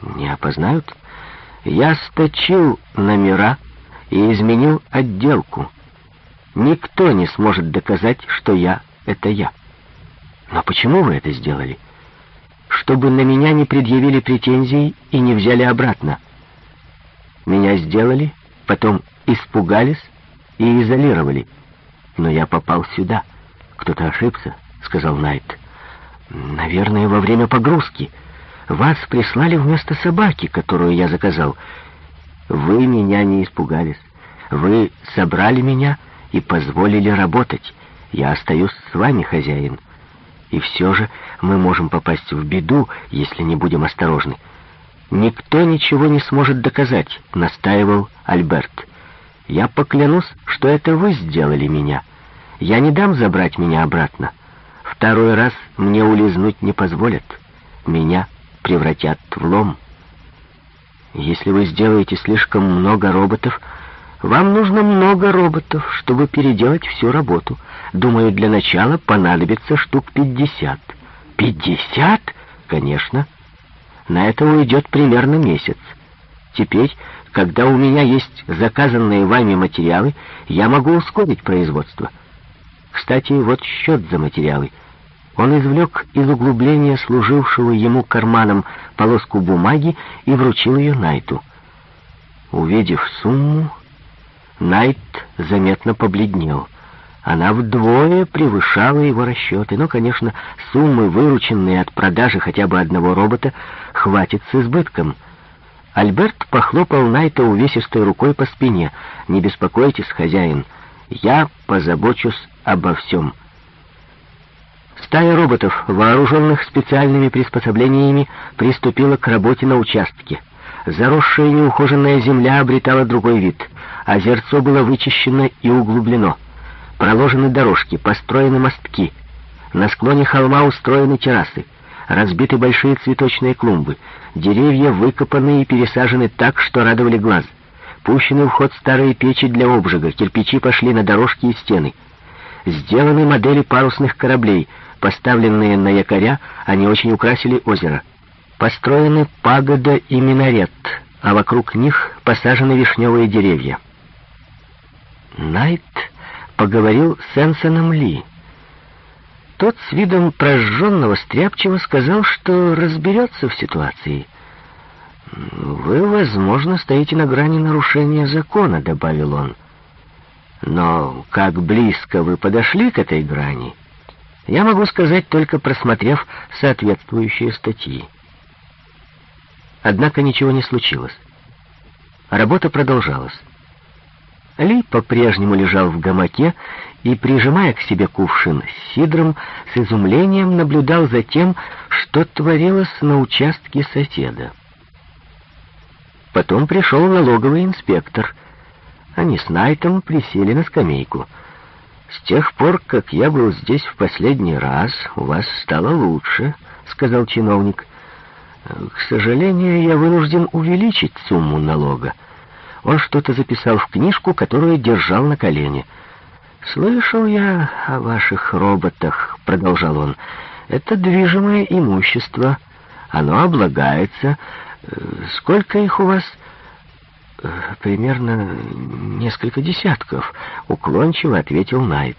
Не опознают? Я сточил номера и изменил отделку. Никто не сможет доказать, что я — это я. Но почему вы это сделали? Чтобы на меня не предъявили претензий и не взяли обратно. Меня сделали, потом испугались и изолировали. Но я попал сюда. Кто-то ошибся, сказал Найт. Наверное, во время погрузки. Вас прислали вместо собаки, которую я заказал. Вы меня не испугались. Вы собрали меня и позволили работать. Я остаюсь с вами, хозяин. И все же мы можем попасть в беду, если не будем осторожны. Никто ничего не сможет доказать, настаивал Альберт. Я поклянусь, что это вы сделали меня. Я не дам забрать меня обратно. Второй раз мне улизнуть не позволят. Меня превратят в лом. Если вы сделаете слишком много роботов, вам нужно много роботов, чтобы переделать всю работу. Думаю, для начала понадобится штук 50. 50? Конечно. На это уйдет примерно месяц. Теперь, когда у меня есть заказанные вами материалы, я могу ускорить производство. Кстати, вот счет за материалы. Он извлек из углубления служившего ему карманом полоску бумаги и вручил ее Найту. Увидев сумму, Найт заметно побледнел. Она вдвое превышала его расчеты. Но, конечно, суммы, вырученные от продажи хотя бы одного робота, хватит с избытком. Альберт похлопал Найта увесистой рукой по спине. «Не беспокойтесь, хозяин, я позабочусь обо всем». Стая роботов, вооруженных специальными приспособлениями, приступила к работе на участке. Заросшая неухоженная земля обретала другой вид. Озерцо было вычищено и углублено. Проложены дорожки, построены мостки. На склоне холма устроены террасы. Разбиты большие цветочные клумбы. Деревья выкопаны и пересажены так, что радовали глаз. Пущены в ход старые печи для обжига, кирпичи пошли на дорожки и стены. Сделаны модели парусных кораблей. Поставленные на якоря, они очень украсили озеро. Построены пагода и минарет, а вокруг них посажены вишневые деревья. Найт поговорил с Энсоном Ли. Тот с видом прожженного стряпчего сказал, что разберется в ситуации. «Вы, возможно, стоите на грани нарушения закона», — добавил он. «Но как близко вы подошли к этой грани, я могу сказать, только просмотрев соответствующие статьи». Однако ничего не случилось. Работа продолжалась. Ли по-прежнему лежал в гамаке и, прижимая к себе кувшин с сидром, с изумлением наблюдал за тем, что творилось на участке соседа. Потом пришел налоговый инспектор. Они с Найтом присели на скамейку. «С тех пор, как я был здесь в последний раз, у вас стало лучше», — сказал чиновник. «К сожалению, я вынужден увеличить сумму налога». Он что-то записал в книжку, которую держал на колене. «Слышал я о ваших роботах», — продолжал он. «Это движимое имущество. Оно облагается. Сколько их у вас?» «Примерно несколько десятков», — уклончиво ответил Найт.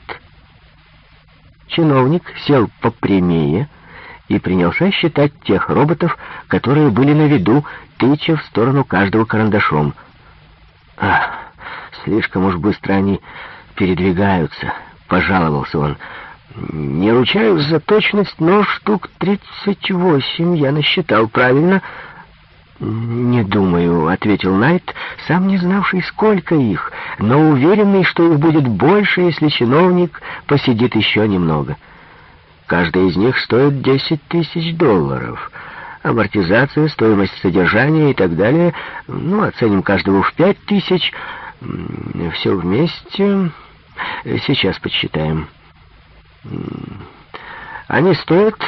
Чиновник сел попрямее и принялся считать тех роботов, которые были на виду, тыча в сторону каждого карандашом. «Ах, слишком уж быстро они передвигаются», — пожаловался он. «Не ручаюсь за точность, но штук 38 я насчитал правильно». «Не думаю», — ответил Найт, сам не знавший, сколько их, но уверенный, что их будет больше, если чиновник посидит еще немного. «Каждая из них стоит $10 000. Амортизация, стоимость содержания и так далее. Ну, оценим каждого в 5000. Все вместе. Сейчас подсчитаем. Они стоят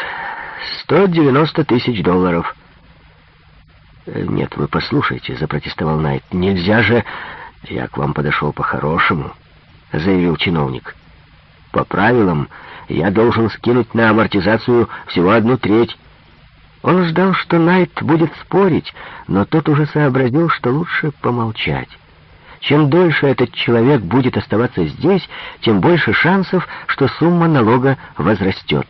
$190 000. «Нет, вы послушайте», — запротестовал Найт. «Нельзя же...» «Я к вам подошел по-хорошему», — заявил чиновник. «По правилам, я должен скинуть на амортизацию всего 1/3. Он ждал, что Найт будет спорить, но тот уже сообразил, что лучше помолчать. Чем дольше этот человек будет оставаться здесь, тем больше шансов, что сумма налога возрастет.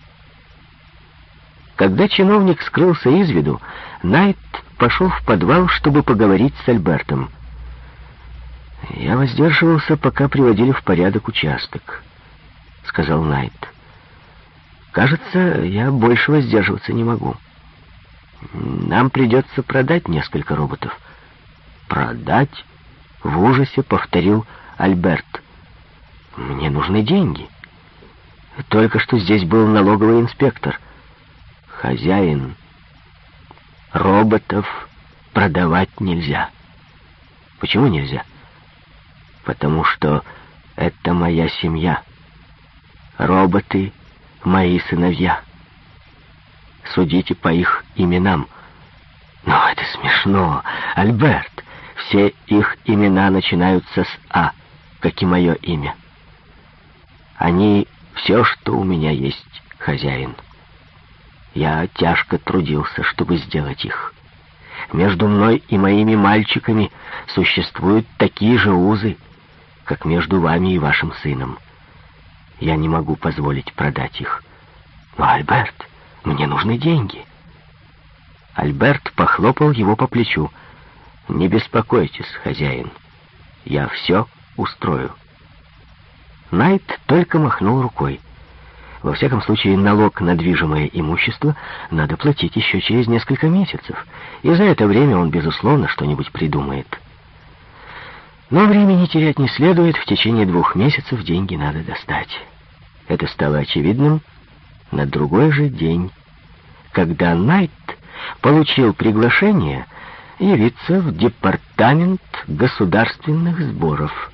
Когда чиновник скрылся из виду, Найт пошел в подвал, чтобы поговорить с Альбертом. «Я воздерживался, пока приводили в порядок участок», — сказал Найт. «Кажется, я больше воздерживаться не могу. Нам придется продать несколько роботов». «Продать?» — в ужасе повторил Альберт. «Мне нужны деньги. Только что здесь был налоговый инспектор». «Хозяин, роботов продавать нельзя». «Почему нельзя?» «Потому что это моя семья. Роботы — мои сыновья. Судите по их именам». «Но это смешно, Альберт. Все их имена начинаются с «А», как и мое имя. Они — все, что у меня есть, хозяин. Я тяжко трудился, чтобы сделать их. Между мной и моими мальчиками существуют такие же узы, как между вами и вашим сыном. Я не могу позволить продать их». «Но, Альберт, мне нужны деньги». Альберт похлопал его по плечу. «Не беспокойтесь, хозяин. Я все устрою». Найт только махнул рукой. Во всяком случае, налог на движимое имущество надо платить еще через несколько месяцев, и за это время он, безусловно, что-нибудь придумает. Но времени терять не следует, в течение 2 месяцев деньги надо достать. Это стало очевидным на другой же день, когда Найт получил приглашение явиться в департамент государственных сборов.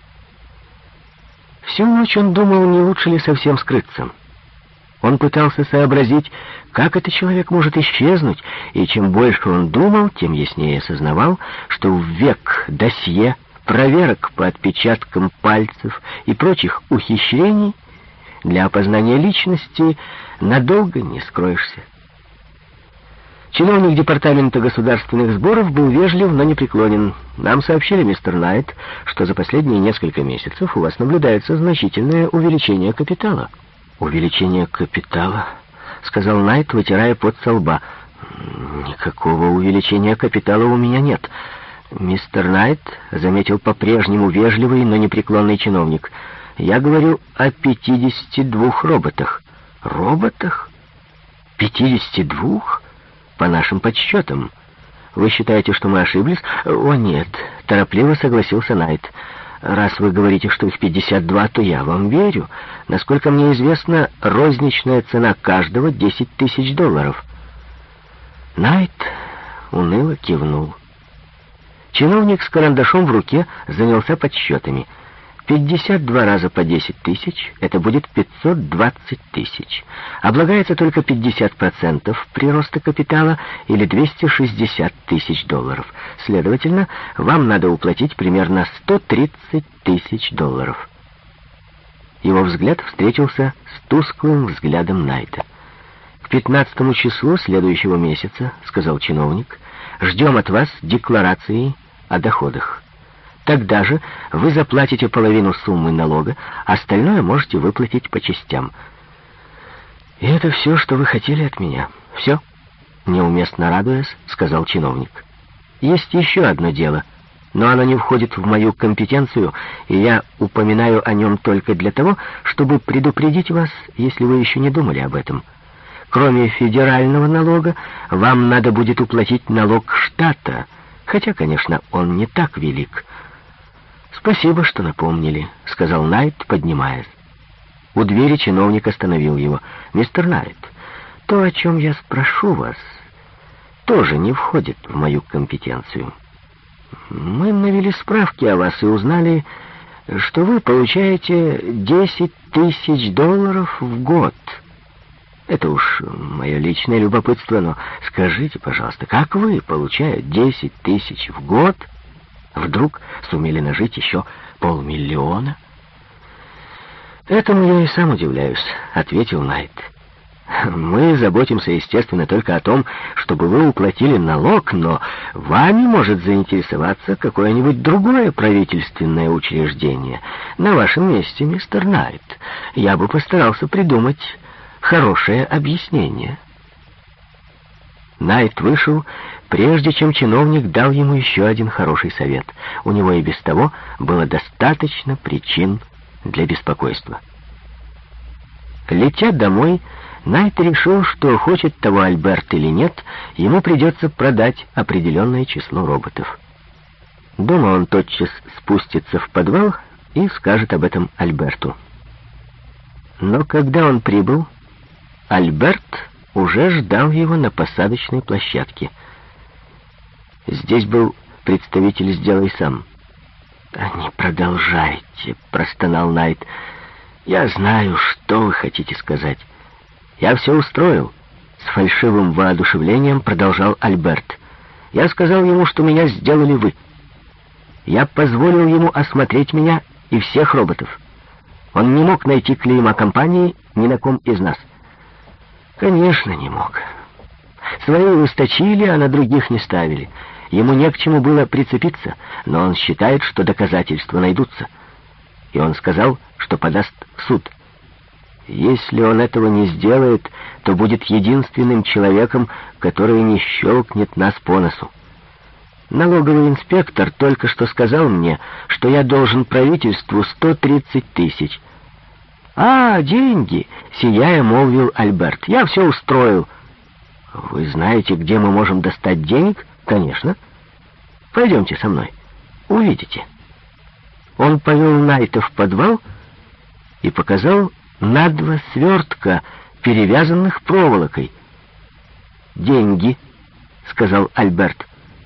Всю ночь он думал, не лучше ли совсем скрыться. Он пытался сообразить, как этот человек может исчезнуть, и чем больше он думал, тем яснее осознавал, что в век досье, проверок по отпечаткам пальцев и прочих ухищрений для опознания личности надолго не скроешься. Чиновник департамента государственных сборов был вежлив, но непреклонен. «Нам сообщили, мистер Найт, что за последние несколько месяцев у вас наблюдается значительное увеличение капитала». «Увеличение капитала?» — сказал Найт, вытирая пот со лба. «Никакого увеличения капитала у меня нет». «Мистер Найт», — заметил по-прежнему вежливый, но непреклонный чиновник, — «я говорю о 52 роботах». «Роботах? 52? По нашим подсчетам. Вы считаете, что мы ошиблись?» «О, нет», — торопливо согласился Найт. «Раз вы говорите, что их 52, то я вам верю. Насколько мне известно, розничная цена каждого $10 000. Найт уныло кивнул. Чиновник с карандашом в руке занялся подсчетами. 52 раза по 10 000 — это будет 520 000. Облагается только 50% прироста капитала или $260 000. Следовательно, вам надо уплатить примерно $130 000. Его взгляд встретился с тусклым взглядом Найта. «К 15 числу следующего месяца, — сказал чиновник, — ждем от вас декларации о доходах. Тогда же вы заплатите половину суммы налога, остальное можете выплатить по частям». «И это все, что вы хотели от меня? Все?» — неуместно радуясь, сказал чиновник. «Есть еще одно дело, но оно не входит в мою компетенцию, и я упоминаю о нем только для того, чтобы предупредить вас, если вы еще не думали об этом. Кроме федерального налога, вам надо будет уплатить налог штата, хотя, конечно, он не так велик». «Спасибо, что напомнили», — сказал Найт, поднимаясь. У двери чиновник остановил его. «Мистер Найт, то, о чем я спрошу вас, тоже не входит в мою компетенцию. Мы навели справки о вас и узнали, что вы получаете $10 000 в год. Это уж мое личное любопытство, но скажите, пожалуйста, как вы, получая $10 000 в год, вдруг сумели нажить еще $500 000? «Этому я и сам удивляюсь», — ответил Найт. Мы заботимся, естественно, только о том, чтобы вы уплатили налог, но вами может заинтересоваться какое-нибудь другое правительственное учреждение. На вашем месте, мистер Найт, я бы постарался придумать хорошее объяснение». Найт вышел, прежде чем чиновник дал ему еще один хороший совет. У него и без того было достаточно причин для беспокойства. Летя домой, Найт решил, что хочет того Альберт или нет, ему придется продать определенное число роботов. Дома он тотчас спустится в подвал и скажет об этом Альберту. Но когда он прибыл, Альберт уже ждал его на посадочной площадке. Здесь был представитель «Сделай сам». «Не продолжайте», — простонал Найт. «Я знаю, что вы хотите сказать. Я все устроил», — с фальшивым воодушевлением продолжал Альберт. «Я сказал ему, что меня сделали вы. Я позволил ему осмотреть меня и всех роботов. Он не мог найти клейма компании ни на ком из нас». «Конечно, не мог. Свои усточили, а на других не ставили. Ему не к чему было прицепиться, но он считает, что доказательства найдутся. И он сказал, что подаст в суд. Если он этого не сделает, то будет единственным человеком, который не щелкнет нас по носу. Налоговый инспектор только что сказал мне, что я должен правительству 130 тысяч. «А, деньги!» — сияя, молвил Альберт. «Я все устроил». «Вы знаете, где мы можем достать денег?» «Конечно. Пойдемте со мной. Увидите». Он повел Найта в подвал и показал на 2 свертка, перевязанных проволокой. «Деньги», — сказал Альберт.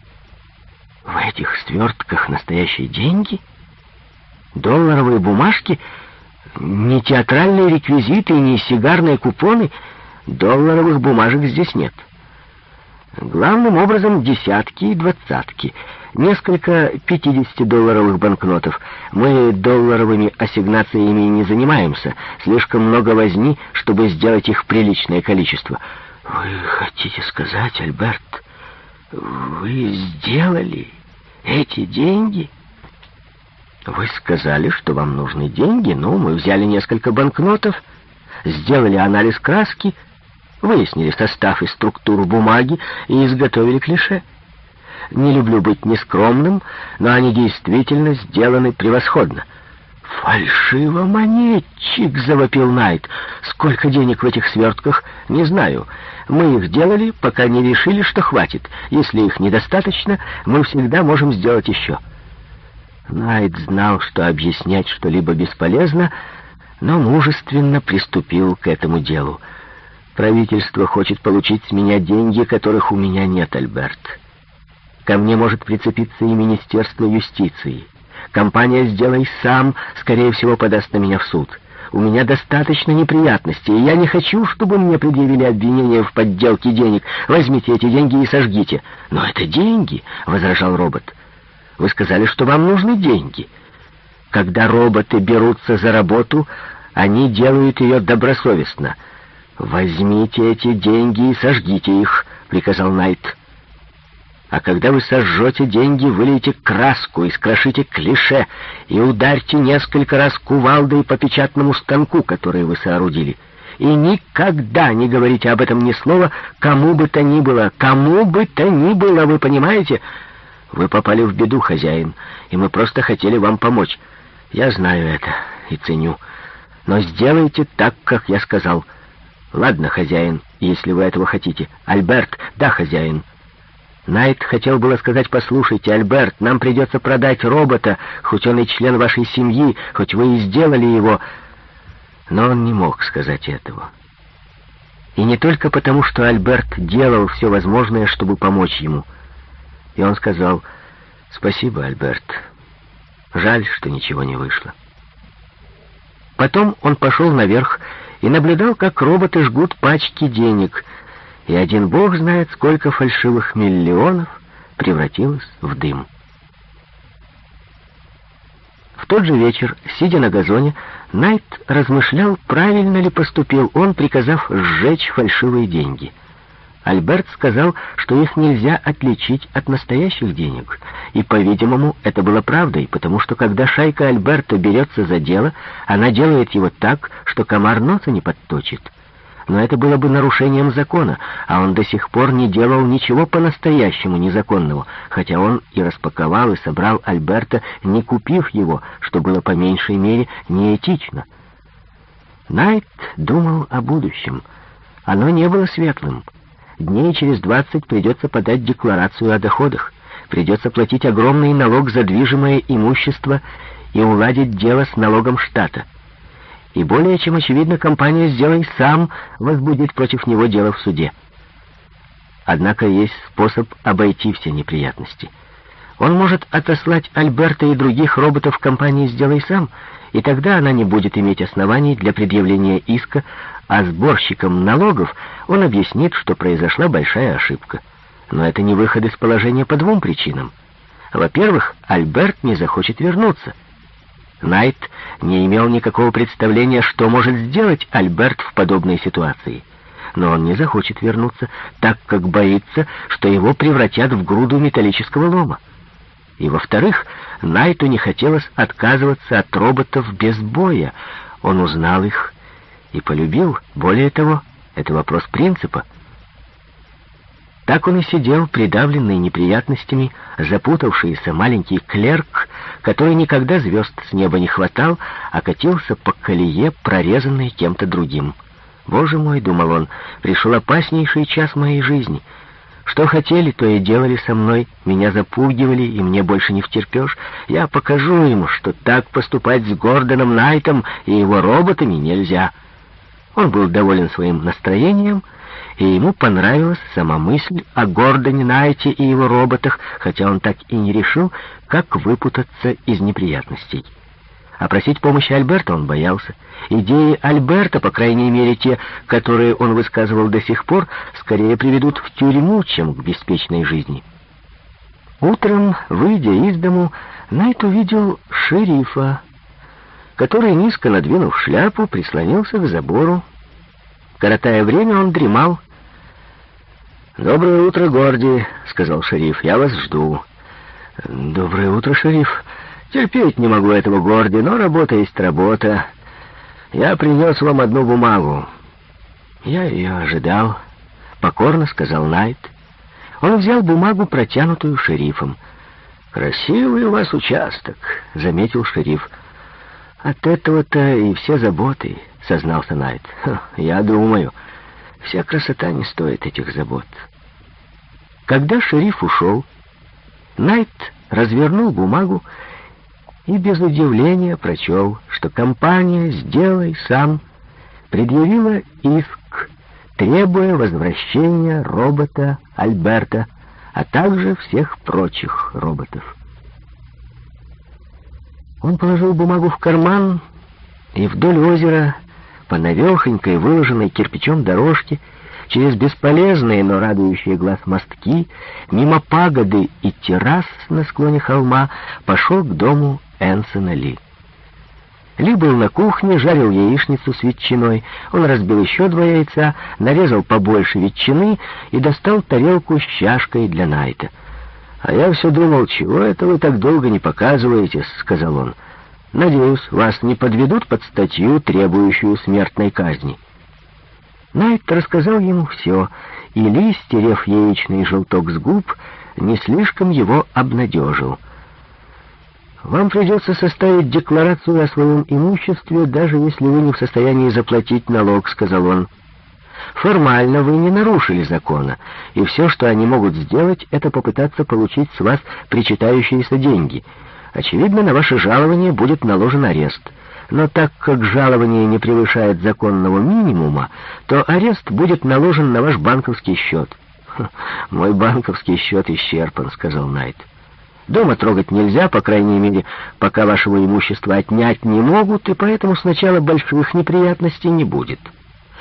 «В этих свертках настоящие деньги? Долларовые бумажки? Ни театральные реквизиты, ни сигарные купоны? Долларовых бумажек здесь нет. Главным образом десятки и двадцатки, несколько 50-долларовых банкнотов. Мы долларовыми ассигнациями не занимаемся, слишком много возни, чтобы сделать их приличное количество». «Вы хотите сказать, Альберт, вы сделали эти деньги?» «Вы сказали, что вам нужны деньги. Ну, мы взяли несколько банкнотов, сделали анализ краски, выяснили состав и структуру бумаги и изготовили клише. Не люблю быть нескромным, но они действительно сделаны превосходно». «Фальшивомонетчик!» — завопил Найт. «Сколько денег в этих свертках, не знаю. Мы их делали, пока не решили, что хватит. Если их недостаточно, мы всегда можем сделать еще». Найт знал, что объяснять что-либо бесполезно, но мужественно приступил к этому делу. «Правительство хочет получить с меня деньги, которых у меня нет, Альберт. Ко мне может прицепиться и Министерство юстиции. Компания «Сделай сам» скорее всего подаст на меня в суд. У меня достаточно неприятностей, и я не хочу, чтобы мне предъявили обвинение в подделке денег. Возьмите эти деньги и сожгите». «Но это деньги», — возражал робот. «Вы сказали, что вам нужны деньги. Когда роботы берутся за работу, они делают ее добросовестно». «Возьмите эти деньги и сожгите их», — приказал Найт. «А когда вы сожжете деньги, вылейте краску, искрошите клише и ударьте несколько раз кувалдой по печатному станку, который вы соорудили. И никогда не говорите об этом ни слова кому бы то ни было. Кому бы то ни было, вы понимаете? Вы попали в беду, хозяин, и мы просто хотели вам помочь. Я знаю это и ценю. Но сделайте так, как я сказал. Ладно, хозяин, если вы этого хотите. Альберт, да, хозяин». Найт хотел было сказать: «Послушайте, Альберт, нам придется продать робота, хоть он и член вашей семьи, хоть вы и сделали его». Но он не мог сказать этого. И не только потому, что Альберт делал все возможное, чтобы помочь ему. И он сказал: «Спасибо, Альберт. Жаль, что ничего не вышло». Потом он пошел наверх и наблюдал, как роботы жгут пачки денег, и один бог знает, сколько фальшивых миллионов превратилось в дым. В тот же вечер, сидя на газоне, Найт размышлял, правильно ли поступил он, приказав сжечь фальшивые деньги. Альберт сказал, что их нельзя отличить от настоящих денег. И, по-видимому, это было правдой, потому что, когда шайка Альберта берется за дело, она делает его так, что комар носа не подточит. Но это было бы нарушением закона, а он до сих пор не делал ничего по-настоящему незаконного, хотя он и распаковал и собрал Альберта, не купив его, что было по меньшей мере неэтично. Найт думал о будущем. Оно не было светлым. Дней через 20 придется подать декларацию о доходах, придется платить огромный налог за движимое имущество и уладить дело с налогом штата. И более чем очевидно, компания «Сделай сам» возбудит против него дело в суде. Однако есть способ обойти все неприятности. Он может отослать Альберта и других роботов компании «Сделай сам», и тогда она не будет иметь оснований для предъявления иска, а сборщикам налогов он объяснит, что произошла большая ошибка. Но это не выход из положения по двум причинам. Во-первых, Альберт не захочет вернуться. Найт не имел никакого представления, что может сделать Альберт в подобной ситуации. Но он не захочет вернуться, так как боится, что его превратят в груду металлического лома. И, во-вторых, Найту не хотелось отказываться от роботов без боя. Он узнал их и полюбил. Более того, это вопрос принципа. Так он и сидел, придавленный неприятностями, запутавшийся маленький клерк, который никогда звезд с неба не хватал, а катился по колее, прорезанной кем-то другим. «Боже мой», — думал он, — «пришел опаснейший час моей жизни. Что хотели, то и делали со мной, меня запугивали, и мне больше не втерпешь. Я покажу им, что так поступать с Гордоном Найтом и его роботами нельзя». Он был доволен своим настроением, и ему понравилась сама мысль о Гордоне Найте и его роботах, хотя он так и не решил, как выпутаться из неприятностей. А просить помощи Альберта он боялся. Идеи Альберта, по крайней мере те, которые он высказывал до сих пор, скорее приведут в тюрьму, чем к беспечной жизни. Утром, выйдя из дому, Найт увидел шерифа, который, низко надвинув шляпу, прислонился к забору. Коротая время, он дремал. «Доброе утро, Горди», — сказал шериф, — «я вас жду». «Доброе утро, шериф. Терпеть не могу этого, Горди, но работа есть работа. Я принес вам одну бумагу». «Я ее ожидал», — покорно сказал Найт. Он взял бумагу, протянутую шерифом. «Красивый у вас участок», — заметил шериф. «От этого-то и все заботы», — сознался Найт. «Я думаю, вся красота не стоит этих забот». Когда шериф ушел, Найт развернул бумагу и без удивления прочел, что компания «Сделай сам» предъявила иск, требуя возвращения робота Альберта, а также всех прочих роботов. Он положил бумагу в карман и вдоль озера, по навехонькой, выложенной кирпичом дорожке, через бесполезные, но радующие глаз мостки, мимо пагоды и террас на склоне холма, пошел к дому Энсона Ли. Ли был на кухне, жарил яичницу с ветчиной. Он разбил еще 2 яйца, нарезал побольше ветчины и достал тарелку с чашкой для Найта. «А я все думал, чего это вы так долго не показываетесь», — сказал он. «Надеюсь, вас не подведут под статью, требующую смертной казни». Найт рассказал ему все, и Ли, стерев яичный желток с губ, не слишком его обнадежил. «Вам придется составить декларацию о своем имуществе, даже если вы не в состоянии заплатить налог», — сказал он. «Формально вы не нарушили закона, и все, что они могут сделать, это попытаться получить с вас причитающиеся деньги. Очевидно, на ваше жалование будет наложен арест. Но так как жалование не превышает законного минимума, то арест будет наложен на ваш банковский счет». «Мой банковский счет исчерпан», — сказал Найт. «Дома трогать нельзя, по крайней мере, пока вашего имущества отнять не могут, и поэтому сначала больших неприятностей не будет.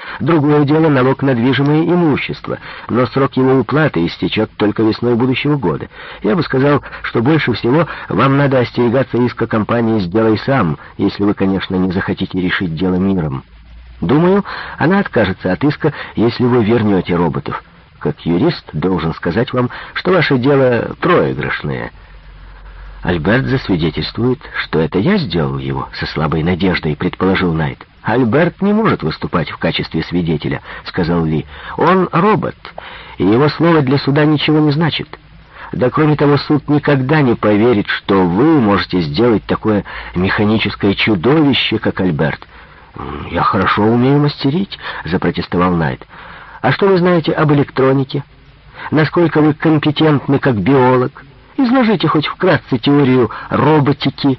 Другое дело — налог на движимое имущество, но срок его уплаты истечет только весной будущего года. Я бы сказал, что больше всего вам надо остерегаться иска компании «Сделай сам», если вы, конечно, не захотите решить дело миром. Думаю, она откажется от иска, если вы вернете роботов. Как юрист должен сказать вам, что ваше дело проигрышное. Альберт засвидетельствует, что это я сделал его, со слабой надеждой предположил Найт. Альберт не может выступать в качестве свидетеля, сказал Ли. Он робот, и его слово для суда ничего не значит. Да кроме того, суд никогда не поверит, что вы можете сделать такое механическое чудовище, как Альберт. «Я хорошо умею мастерить», — запротестовал Найт. «А что вы знаете об электронике? Насколько вы компетентны как биолог? Изложите хоть вкратце теорию роботики».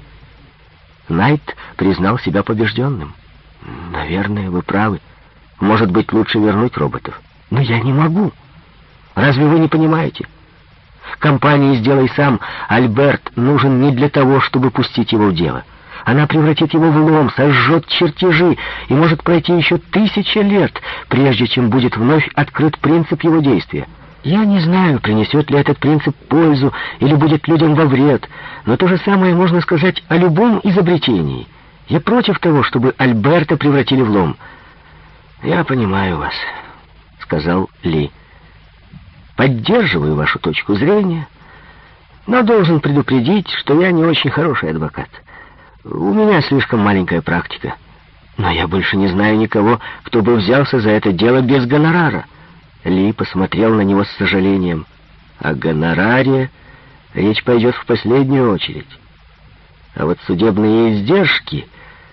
Найт признал себя побежденным. «Наверное, вы правы. Может быть, лучше вернуть роботов. Но я не могу. Разве вы не понимаете? Компании «Сделай сам» Альберт нужен не для того, чтобы пустить его в дело. Она превратит его в лом, сожжет чертежи, и может пройти еще 1000 лет, прежде чем будет вновь открыт принцип его действия. Я не знаю, принесет ли этот принцип пользу или будет людям во вред, но то же самое можно сказать о любом изобретении. Я против того, чтобы Альберта превратили в лом. «Я понимаю вас», — сказал Ли. «Поддерживаю вашу точку зрения, но должен предупредить, что я не очень хороший адвокат. У меня слишком маленькая практика. Но я больше не знаю никого, кто бы взялся за это дело без гонорара». Ли посмотрел на него с сожалением. «О гонораре речь пойдет в последнюю очередь. А вот судебные издержки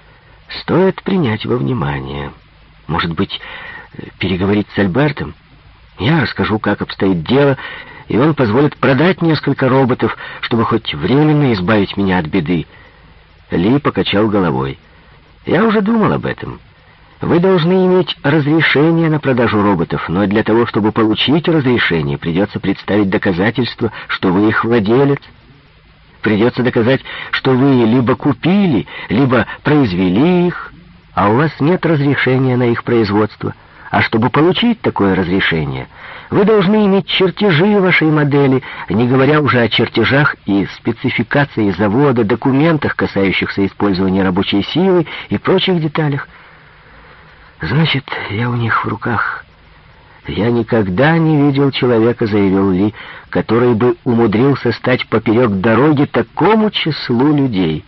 стоит принять во внимание. Может быть, переговорить с Альбертом? Я расскажу, как обстоит дело, и он позволит продать несколько роботов, чтобы хоть временно избавить меня от беды». Ли покачал головой. «Я уже думал об этом. Вы должны иметь разрешение на продажу роботов, но для того, чтобы получить разрешение, придется представить доказательства, что вы их владелец. Придется доказать, что вы либо купили, либо произвели их, а у вас нет разрешения на их производство. А чтобы получить такое разрешение, вы должны иметь чертежи вашей модели, не говоря уже о чертежах и спецификации завода, документах, касающихся использования рабочей силы и прочих деталях. Значит, я у них в руках. Я никогда не видел человека, заявил Ли, который бы умудрился стать поперек дороги такому числу людей.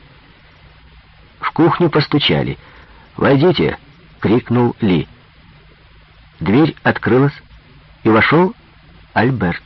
В кухню постучали. «Войдите!» — крикнул Ли. Дверь открылась, и вошел Альберт.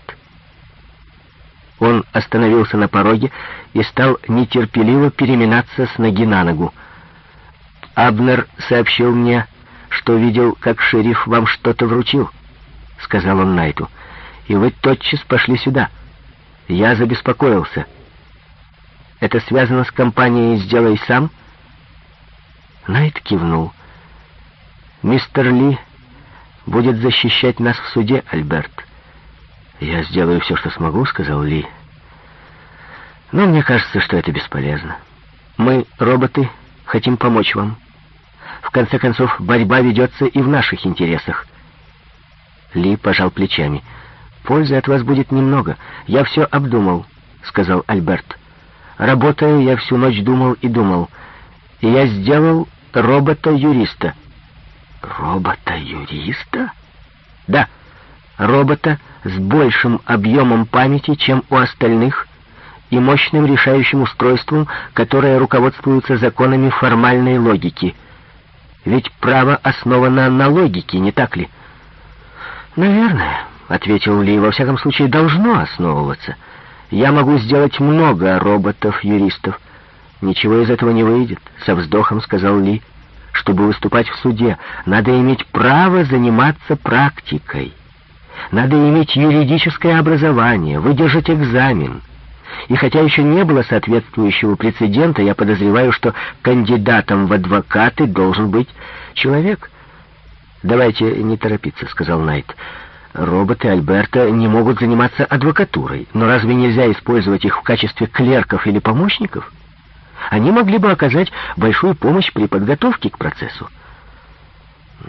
Он остановился на пороге и стал нетерпеливо переминаться с ноги на ногу. «Абнер сообщил мне, что видел, как шериф вам что-то вручил», — сказал он Найту, — «и вы тотчас пошли сюда. Я забеспокоился. Это связано с компанией «Сделай сам»?» Найт кивнул. «Мистер Ли будет защищать нас в суде, Альберт». «Я сделаю все, что смогу», — сказал Ли. «Но мне кажется, что это бесполезно. Мы, роботы, хотим помочь вам. В конце концов, борьба ведется и в наших интересах». Ли пожал плечами. «Пользы от вас будет немного. Я все обдумал», — сказал Альберт. «Работая, я всю ночь думал и думал. И я сделал робота-юриста». «Робота-юриста?» «Да, робота с большим объемом памяти, чем у остальных, и мощным решающим устройством, которое руководствуется законами формальной логики. Ведь право основано на логике, не так ли?» «Наверное», — ответил Ли, — «во всяком случае должно основываться. Я могу сделать много роботов-юристов». «Ничего из этого не выйдет», — со вздохом сказал Ли. «Чтобы выступать в суде, надо иметь право заниматься практикой. Надо иметь юридическое образование, выдержать экзамен. И хотя еще не было соответствующего прецедента, я подозреваю, что кандидатом в адвокаты должен быть человек». «Давайте не торопиться», — сказал Найт. «Роботы Альберта не могут заниматься адвокатурой, но разве нельзя использовать их в качестве клерков или помощников? Они могли бы оказать большую помощь при подготовке к процессу».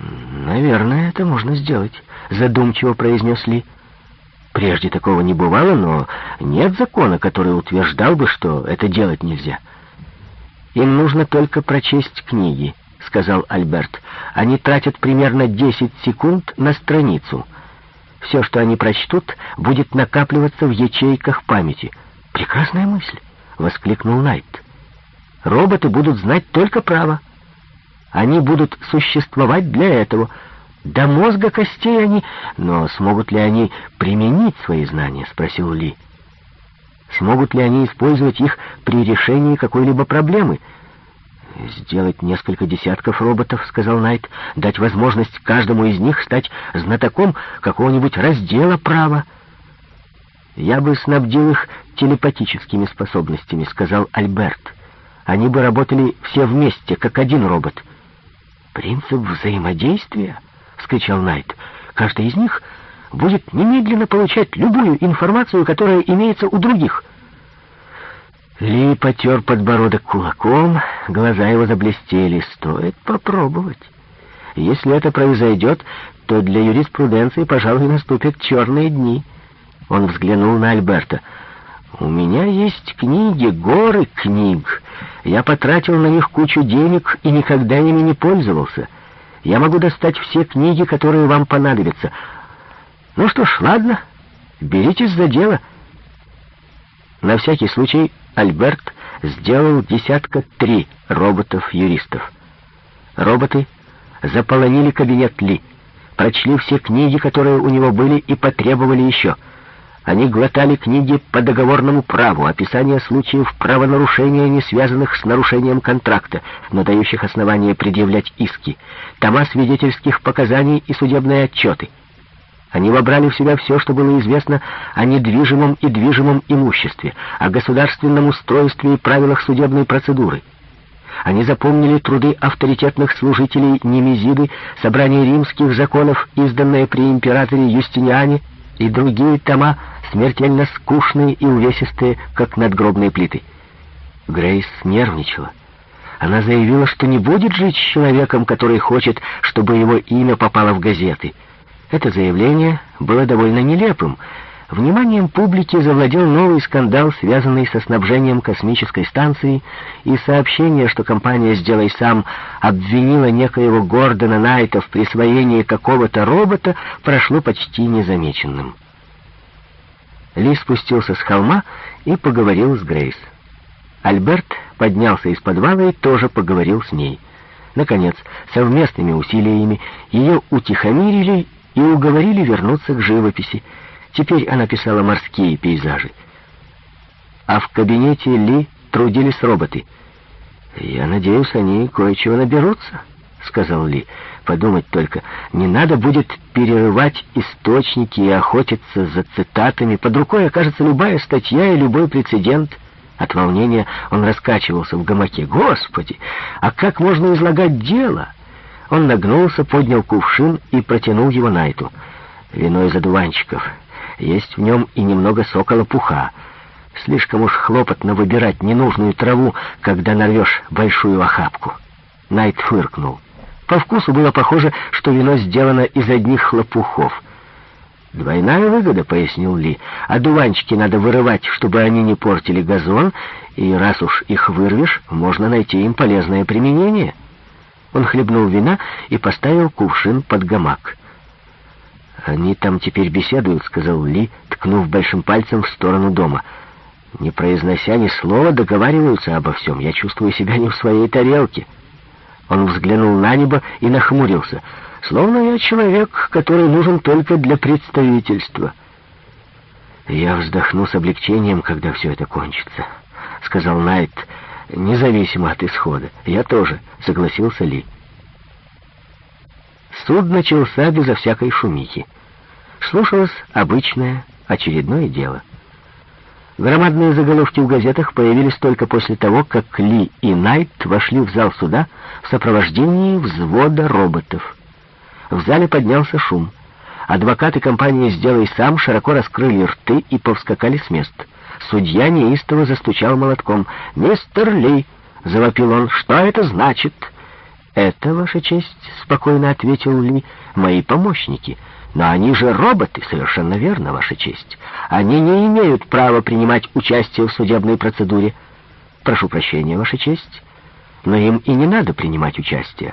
«Наверное, это можно сделать», — задумчиво произнес Ли. «Прежде такого не бывало, но нет закона, который утверждал бы, что это делать нельзя». «Им нужно только прочесть книги», — сказал Альберт. «Они тратят примерно 10 секунд на страницу. Все, что они прочтут, будет накапливаться в ячейках памяти». «Прекрасная мысль», — воскликнул Найт. «Роботы будут знать только право. Они будут существовать для этого. До мозга костей они... Но смогут ли они применить свои знания?» — спросил Ли. «Смогут ли они использовать их при решении какой-либо проблемы?» «Сделать несколько десятков роботов», — сказал Найт, «дать возможность каждому из них стать знатоком какого-нибудь раздела права». «Я бы снабдил их телепатическими способностями», — сказал Альберт. «Они бы работали все вместе, как один робот». «Принцип взаимодействия?» — вскричал Найт. «Каждый из них будет немедленно получать любую информацию, которая имеется у других». Ли потер подбородок кулаком, глаза его заблестели. «Стоит попробовать. Если это произойдет, то для юриспруденции, пожалуй, наступят черные дни». Он взглянул на Альберта. «У меня есть книги, горы книг. Я потратил на них кучу денег и никогда ими не пользовался. Я могу достать все книги, которые вам понадобятся. Ну что ж, ладно, беритесь за дело». На всякий случай Альберт сделал 3 роботов-юристов. Роботы заполонили кабинет Ли, прочли все книги, которые у него были, и потребовали еще. Они глотали книги по договорному праву, описания случаев правонарушения, не связанных с нарушением контракта, но дающих основания предъявлять иски, тома свидетельских показаний и судебные отчеты. Они вобрали в себя все, что было известно о недвижимом и движимом имуществе, о государственном устройстве и правилах судебной процедуры. Они запомнили труды авторитетных служителей Немезиды, собрание римских законов, изданное при императоре Юстиниане, и другие тома, смертельно скучные и увесистые, как надгробные плиты. Грейс нервничала. Она заявила, что не будет жить с человеком, который хочет, чтобы его имя попало в газеты. Это заявление было довольно нелепым. Вниманием публики завладел новый скандал, связанный со снабжением космической станции, и сообщение, что компания «Сделай сам» обвинила некоего Гордона Найта в присвоении какого-то робота, прошло почти незамеченным. Ли спустился с холма и поговорил с Грейс. Альберт поднялся из подвала и тоже поговорил с ней. Наконец, совместными усилиями ее утихомирили и уговорили вернуться к живописи. Теперь она писала морские пейзажи. А в кабинете Ли трудились роботы. «Я надеюсь, они кое-чего наберутся», — сказал Ли. «Подумать только, не надо будет перерывать источники и охотиться за цитатами. Под рукой окажется любая статья и любой прецедент». От волнения он раскачивался в гамаке. «Господи, а как можно излагать дело?» Он нагнулся, поднял кувшин и протянул его Найту. «Вино из одуванчиков. Есть в нем и немного сока лопуха. Слишком уж хлопотно выбирать ненужную траву, когда нарвешь большую охапку». Найт фыркнул. По вкусу было похоже, что вино сделано из одних лопухов. «Двойная выгода», — пояснил Ли. «Одуванчики надо вырывать, чтобы они не портили газон, и раз уж их вырвешь, можно найти им полезное применение». Он хлебнул вина и поставил кувшин под гамак. «Они там теперь беседуют», — сказал Ли, ткнув большим пальцем в сторону дома. «Не произнося ни слова, договариваются обо всем. Я чувствую себя не в своей тарелке». Он взглянул на небо и нахмурился. «Словно я человек, который нужен только для представительства». «Я вздохну с облегчением, когда все это кончится», — сказал Найт, независимо от исхода. «Я тоже», — согласился Ли. Суд начался безо всякой шумихи. Слушалось обычное, очередное дело. Громадные заголовки в газетах появились только после того, как Ли и Найт вошли в зал суда в сопровождении взвода роботов. В зале поднялся шум. Адвокаты компании «Сделай сам» широко раскрыли рты и повскакали с мест. Судья неистово застучал молотком. «Мистер Ли!» — завопил он. «Что это значит?» «Это, Ваша честь», — спокойно ответил Ли, — «мои помощники. Но они же роботы». «Совершенно верно, Ваша честь. Они не имеют права принимать участие в судебной процедуре». «Прошу прощения, Ваша честь, но им и не надо принимать участие.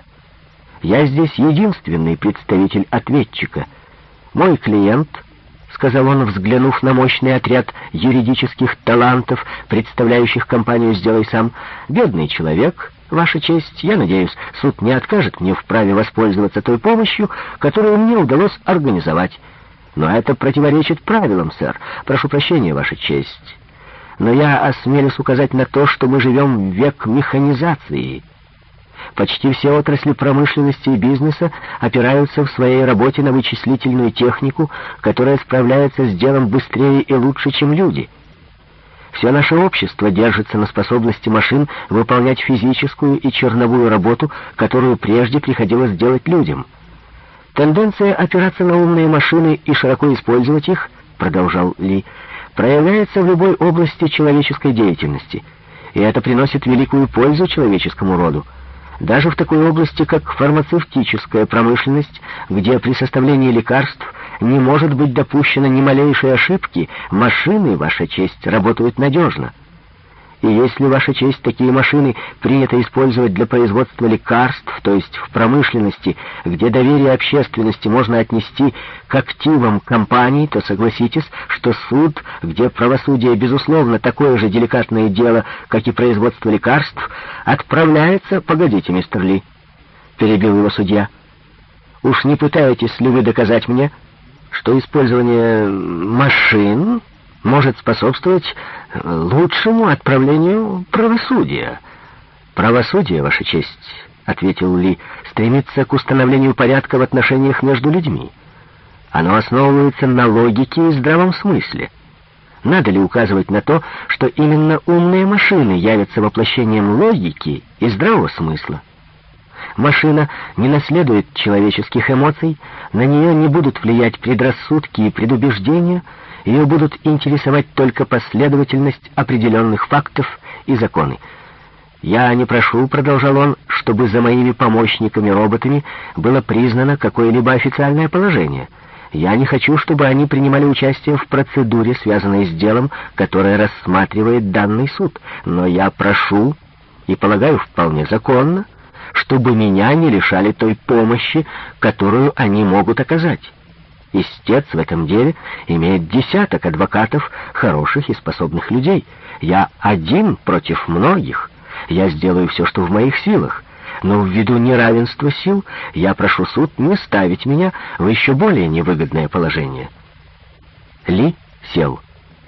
Я здесь единственный представитель ответчика. Мой клиент», — сказал он, взглянув на мощный отряд юридических талантов, представляющих компанию «Сделай сам», — «бедный человек, Ваша честь. Я надеюсь, суд не откажет мне в праве воспользоваться той помощью, которую мне удалось организовать. Но это противоречит правилам, сэр. Прошу прощения, Ваша честь. Но я осмелюсь указать на то, что мы живем в век механизации. Почти все отрасли промышленности и бизнеса опираются в своей работе на вычислительную технику, которая справляется с делом быстрее и лучше, чем люди. Все наше общество держится на способности машин выполнять физическую и черновую работу, которую прежде приходилось делать людям. Тенденция опираться на умные машины и широко использовать их, продолжал Ли, проявляется в любой области человеческой деятельности, и это приносит великую пользу человеческому роду. Даже в такой области, как фармацевтическая промышленность, где при составлении лекарств не может быть допущено ни малейшей ошибки, машины, Ваша честь, работают надежно. И если, Ваша честь, такие машины принято использовать для производства лекарств, то есть в промышленности, где доверие общественности можно отнести к активам компаний, то согласитесь, что суд, где правосудие, безусловно, такое же деликатное дело, как и производство лекарств, отправляется... «Погодите, мистер Ли», — перебил его судья, — «уж не пытаетесь ли вы доказать мне, что использование машин может способствовать лучшему отправлению правосудия?» «Правосудие, Ваша честь», — ответил Ли, — «стремится к установлению порядка в отношениях между людьми. Оно основывается на логике и здравом смысле. Надо ли указывать на то, что именно умные машины явятся воплощением логики и здравого смысла? Машина не наследует человеческих эмоций, на нее не будут влиять предрассудки и предубеждения, ее будут интересовать только последовательность определенных фактов и законы. «Я не прошу», — продолжал он, — «чтобы за моими помощниками-роботами было признано какое-либо официальное положение. Я не хочу, чтобы они принимали участие в процедуре, связанной с делом, которое рассматривает данный суд. Но я прошу, и полагаю вполне законно, чтобы меня не лишали той помощи, которую они могут оказать. Истец в этом деле имеет десяток адвокатов, хороших и способных людей. Я один против многих. Я сделаю все, что в моих силах. Но ввиду неравенства сил я прошу суд не ставить меня в еще более невыгодное положение». Ли сел.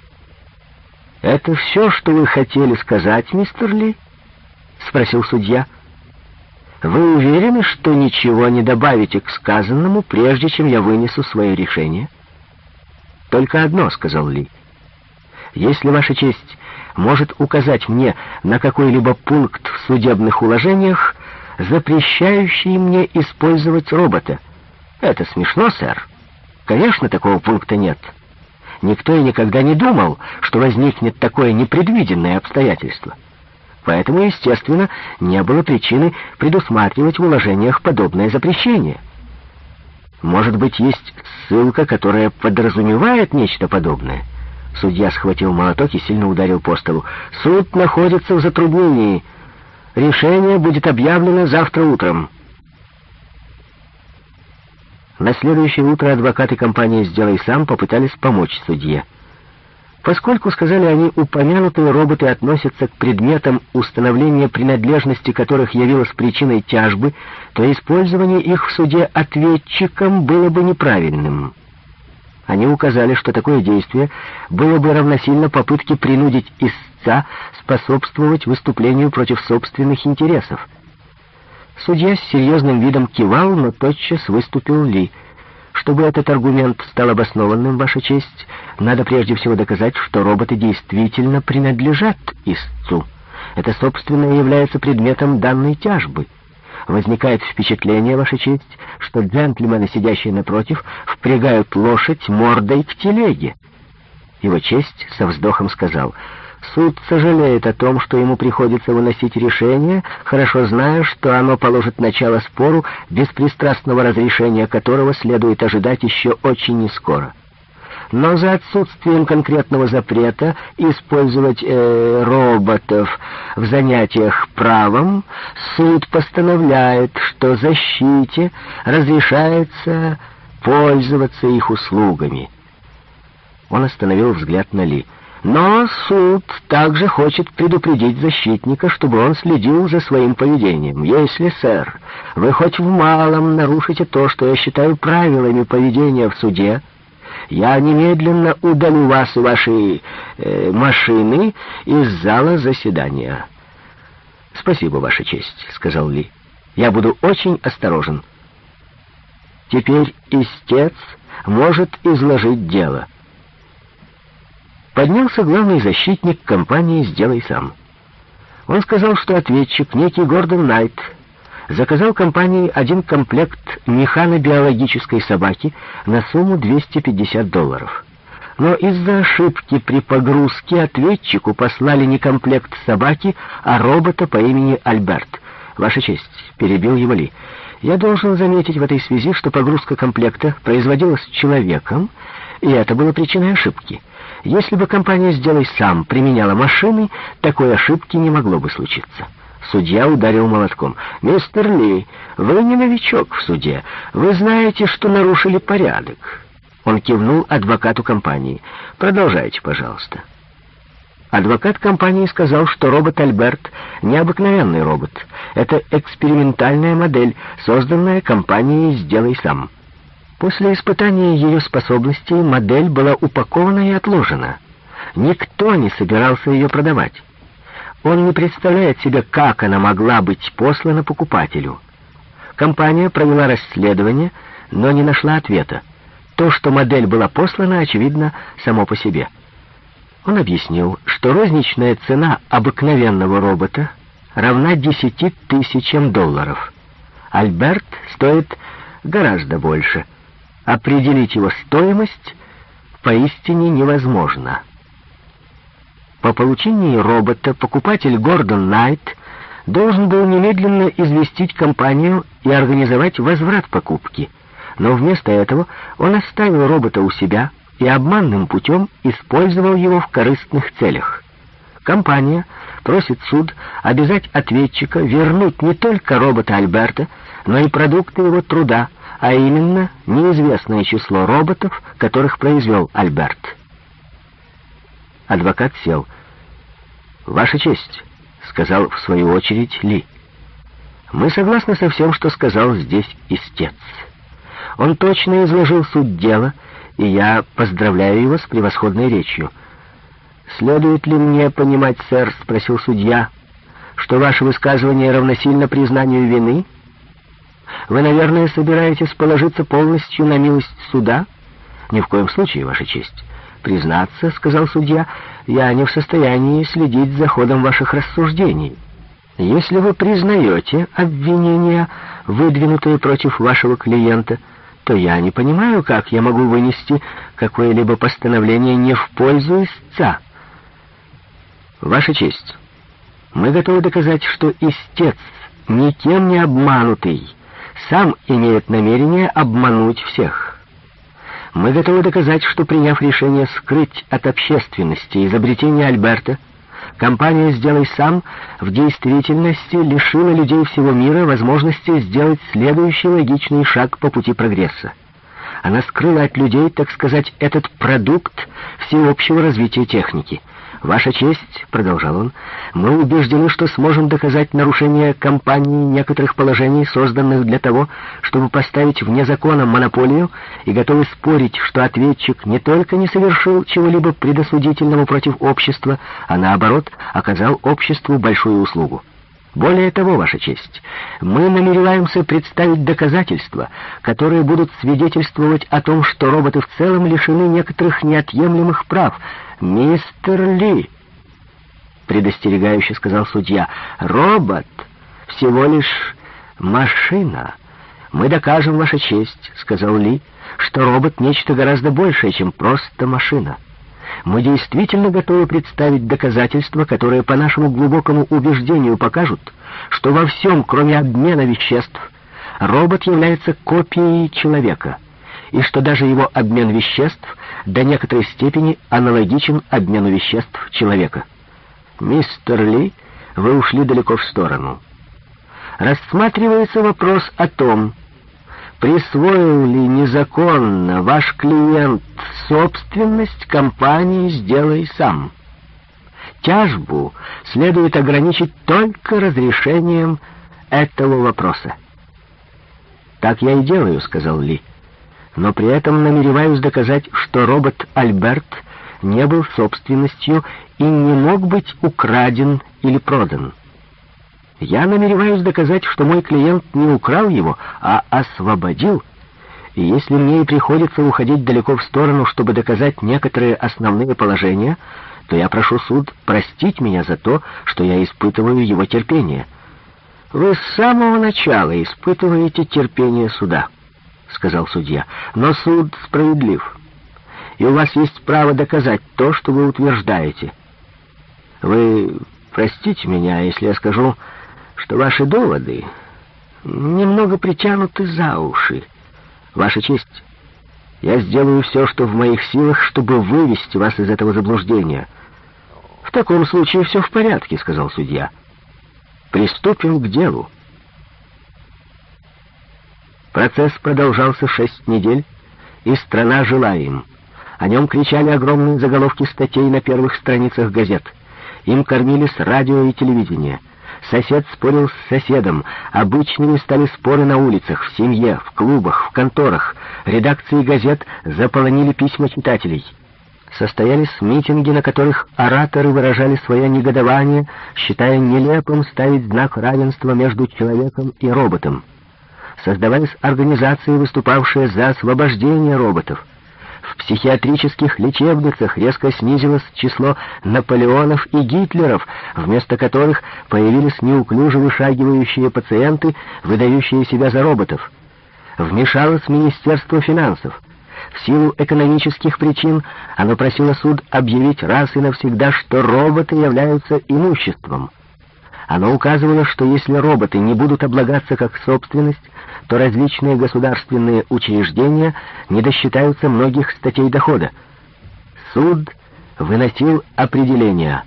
«Это все, что вы хотели сказать, мистер Ли?» — спросил судья. «Вы уверены, что ничего не добавите к сказанному, прежде чем я вынесу свое решение?» «Только одно», — сказал Ли. «Если Ваша честь может указать мне на какой-либо пункт в судебных уложениях, запрещающий мне использовать робота». «Это смешно, сэр. Конечно, такого пункта нет. Никто и никогда не думал, что возникнет такое непредвиденное обстоятельство. Поэтому, естественно, не было причины предусматривать в уложениях подобное запрещение. Может быть, есть ссылка, которая подразумевает нечто подобное?» Судья схватил молоток и сильно ударил по столу. «Суд находится в затруднении. Решение будет объявлено завтра утром». На следующее утро адвокаты компании «Сделай сам» попытались помочь судье. Поскольку, сказали они, упомянутые роботы относятся к предметам, установления принадлежности которых явилось причиной тяжбы, то использование их в суде ответчиком было бы неправильным. Они указали, что такое действие было бы равносильно попытке принудить истца способствовать выступлению против собственных интересов. Судья с серьезным видом кивал, но тотчас выступил Ли. «Чтобы этот аргумент стал обоснованным, Ваша честь, надо прежде всего доказать, что роботы действительно принадлежат истцу. Это, собственно, является предметом данной тяжбы. Возникает впечатление, Ваша честь, что джентльмены, сидящие напротив, впрягают лошадь мордой к телеге». Его честь со вздохом сказал: Суд сожалеет о том, что ему приходится выносить решение, хорошо зная, что оно положит начало спору, беспристрастного разрешения которого следует ожидать еще очень нескоро. Но за отсутствием конкретного запрета использовать роботов в занятиях правом суд постановляет, что защите разрешается пользоваться их услугами. Он остановил взгляд на Ли. Но суд также хочет предупредить защитника, чтобы он следил за своим поведением. Если, сэр, вы хоть в малом нарушите то, что я считаю правилами поведения в суде, я немедленно удалю вас и ваши машины из зала заседания. «Спасибо, Ваша честь», — сказал Ли. «Я буду очень осторожен. Теперь истец может изложить дело». Поднялся главный защитник компании «Сделай сам». Он сказал, что ответчик, некий Гордон Найт, заказал компании один комплект механобиологической собаки на сумму $250. Но из-за ошибки при погрузке ответчику послали не комплект собаки, а робота по имени Альберт. «Ваша честь», — перебил его Ли, — «я должен заметить в этой связи, что погрузка комплекта производилась человеком, и это было причиной ошибки. Если бы компания «Сделай сам» применяла машины, такой ошибки не могло бы случиться». Судья ударил молотком. «Мистер Ли, вы не новичок в суде. Вы знаете, что нарушили порядок». Он кивнул адвокату компании. «Продолжайте, пожалуйста». Адвокат компании сказал, что робот Альберт — необыкновенный робот. Это экспериментальная модель, созданная компанией «Сделай сам». После испытания ее способностей модель была упакована и отложена. Никто не собирался ее продавать. Он не представляет себе, как она могла быть послана покупателю. Компания провела расследование, но не нашла ответа. То, что модель была послана, очевидно, само по себе. Он объяснил, что розничная цена обыкновенного робота равна $10 000. Альберт стоит гораздо больше. Определить его стоимость поистине невозможно. По получении робота покупатель Гордон Найт должен был немедленно известить компанию и организовать возврат покупки. Но вместо этого он оставил робота у себя и обманным путем использовал его в корыстных целях. Компания просит суд обязать ответчика вернуть не только робота Альберта, но и продукты его труда, а именно неизвестное число роботов, которых произвел Альберт. Адвокат сел. «Ваша честь», — сказал в свою очередь Ли, — «мы согласны со всем, что сказал здесь истец. Он точно изложил суть дела, и я поздравляю его с превосходной речью». «Следует ли мне понимать, сэр, — спросил судья, — что ваше высказывание равносильно признанию вины? Вы, наверное, собираетесь положиться полностью на милость суда?» «Ни в коем случае, Ваша честь. Признаться, — сказал судья, — я не в состоянии следить за ходом ваших рассуждений. Если вы признаете обвинения, выдвинутые против вашего клиента, то я не понимаю, как я могу вынести какое-либо постановление не в пользу истца». «Ваша честь, мы готовы доказать, что истец, никем не обманутый, сам имеет намерение обмануть всех. Мы готовы доказать, что, приняв решение скрыть от общественности изобретение Альберта, компания «Сделай сам» в действительности лишила людей всего мира возможности сделать следующий логичный шаг по пути прогресса. Она скрыла от людей, так сказать, этот продукт всеобщего развития техники. «Ваша честь, — продолжал он, — мы убеждены, что сможем доказать нарушение компании некоторых положений, созданных для того, чтобы поставить вне закона монополию, и готовы спорить, что ответчик не только не совершил чего-либо предосудительного против общества, а наоборот, оказал обществу большую услугу. Более того, Ваша честь, мы намереваемся представить доказательства, которые будут свидетельствовать о том, что роботы в целом лишены некоторых неотъемлемых прав. Мистер Ли, — предостерегающе сказал судья, — робот всего лишь машина. Мы докажем, Ваша честь, — сказал Ли, — что робот — нечто гораздо большее, чем просто машина. Мы действительно готовы представить доказательства, которые по нашему глубокому убеждению покажут, что во всем, кроме обмена веществ, робот является копией человека, и что даже его обмен веществ до некоторой степени аналогичен обмену веществ человека. Мистер Ли, вы ушли далеко в сторону. Рассматривается вопрос о том, присвоил ли незаконно ваш клиент собственность компании «Сделай сам». Тяжбу следует ограничить только разрешением этого вопроса. «Так я и делаю», — сказал Ли. «Но при этом намереваюсь доказать, что робот Альберт не был собственностью и не мог быть украден или продан. Я намереваюсь доказать, что мой клиент не украл его, а освободил. И если мне и приходится уходить далеко в сторону, чтобы доказать некоторые основные положения, то я прошу суд простить меня за то, что я испытываю его терпение». «Вы с самого начала испытываете терпение суда», — сказал судья. «Но суд справедлив, и у вас есть право доказать то, что вы утверждаете. Вы простите меня, если я скажу, что ваши доводы немного притянуты за уши. Ваша честь, я сделаю все, что в моих силах, чтобы вывести вас из этого заблуждения». «В таком случае все в порядке», — сказал судья. «Приступим к делу». Процесс продолжался 6 недель, и страна жила им. О нем кричали огромные заголовки статей на первых страницах газет. Им кормились радио и телевидение. Сосед спорил с соседом. Обычными стали споры на улицах, в семье, в клубах, в конторах. Редакции газет заполонили письма читателей. Состоялись митинги, на которых ораторы выражали свое негодование, считая нелепым ставить знак равенства между человеком и роботом. Создавались организации, выступавшие за освобождение роботов. В психиатрических лечебницах резко снизилось число Наполеонов и Гитлеров, вместо которых появились неуклюже вышагивающие пациенты, выдающие себя за роботов. Вмешалось Министерство финансов. В силу экономических причин оно просило суд объявить раз и навсегда, что роботы являются имуществом. Оно указывало, что если роботы не будут облагаться как собственность, то различные государственные учреждения не досчитаются многих статей дохода. Суд выносил определение: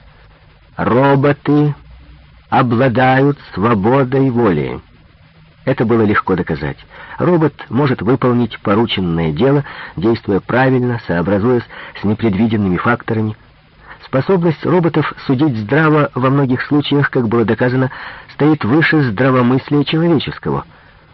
роботы обладают свободой воли. Это было легко доказать. Робот может выполнить порученное дело, действуя правильно, сообразуясь с непредвиденными факторами. Способность роботов судить здраво во многих случаях, как было доказано, стоит выше здравомыслия человеческого.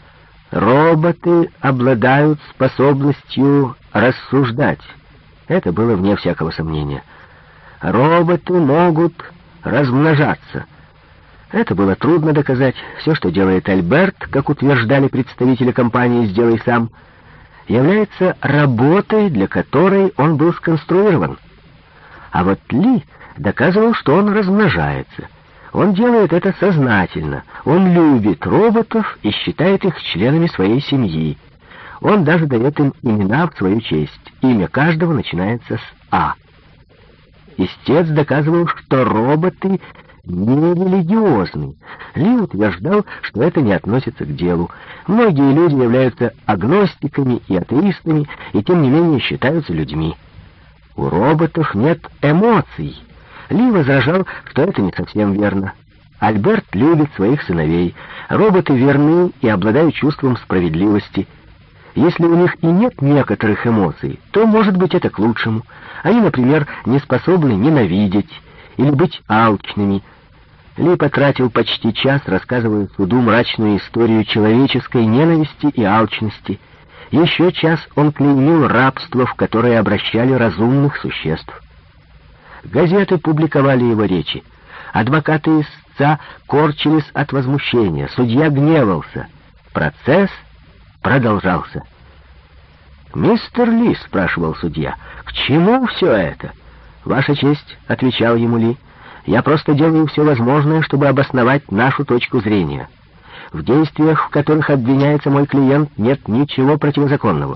Роботы обладают способностью рассуждать. Это было вне всякого сомнения. Роботы могут размножаться. Это было трудно доказать. Все, что делает Альберт, как утверждали представители компании «Сделай сам», является работой, для которой он был сконструирован. А вот Ли доказывал, что он размножается. Он делает это сознательно. Он любит роботов и считает их членами своей семьи. Он даже дает им имена в свою честь. Имя каждого начинается с «А». Истец доказывал, что роботы не религиозны. Ли утверждал, что это не относится к делу. Многие люди являются агностиками и атеистами, и тем не менее считаются людьми. У роботов нет эмоций. Ли возражал, что это не совсем верно. Альберт любит своих сыновей. Роботы верны и обладают чувством справедливости. Если у них и нет некоторых эмоций, то, может быть, это к лучшему. Они, например, не способны ненавидеть или быть алчными. Ли потратил почти час, рассказывая суду мрачную историю человеческой ненависти и алчности. Еще час он клеймил рабство, в которое обращали разумных существ. Газеты публиковали его речи. Адвокаты истца корчились от возмущения. Судья гневался. Процесс продолжался. «Мистер Ли», — спрашивал судья, — «к чему все это?» «Ваша честь», — отвечал ему Ли, — «я просто делаю все возможное, чтобы обосновать нашу точку зрения. В действиях, в которых обвиняется мой клиент, нет ничего противозаконного.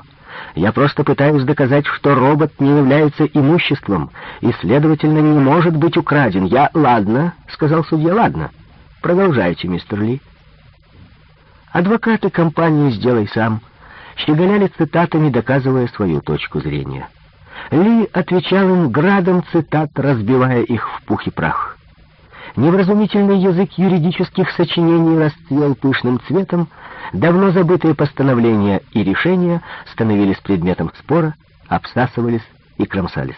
Я просто пытаюсь доказать, что робот не является имуществом и, следовательно, не может быть украден. Ладно, — сказал судья, — ладно. Продолжайте, мистер Ли. Адвокаты компании «Сделай сам» щеголяли цитатами, доказывая свою точку зрения. Ли отвечал им градом цитат, разбивая их в пух и прах. Невразумительный язык юридических сочинений расцвел пышным цветом, давно забытые постановления и решения становились предметом спора, обсасывались и кромсались.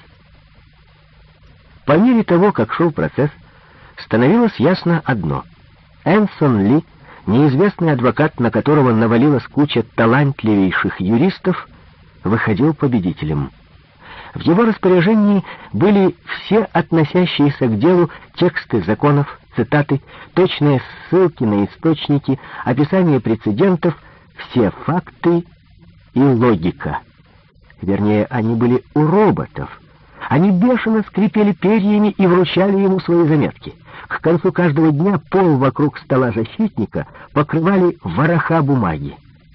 По мере того, как шел процесс, становилось ясно одно. Энсон Ли, неизвестный адвокат, на которого навалилась куча талантливейших юристов, выходил победителем. В его распоряжении были все относящиеся к делу тексты законов, цитаты, точные ссылки на источники, описание прецедентов, все факты и логика. Вернее, они были у роботов. Они бешено скрипели перьями и вручали ему свои заметки. К концу каждого дня пол вокруг стола защитника покрывали вороха бумаги.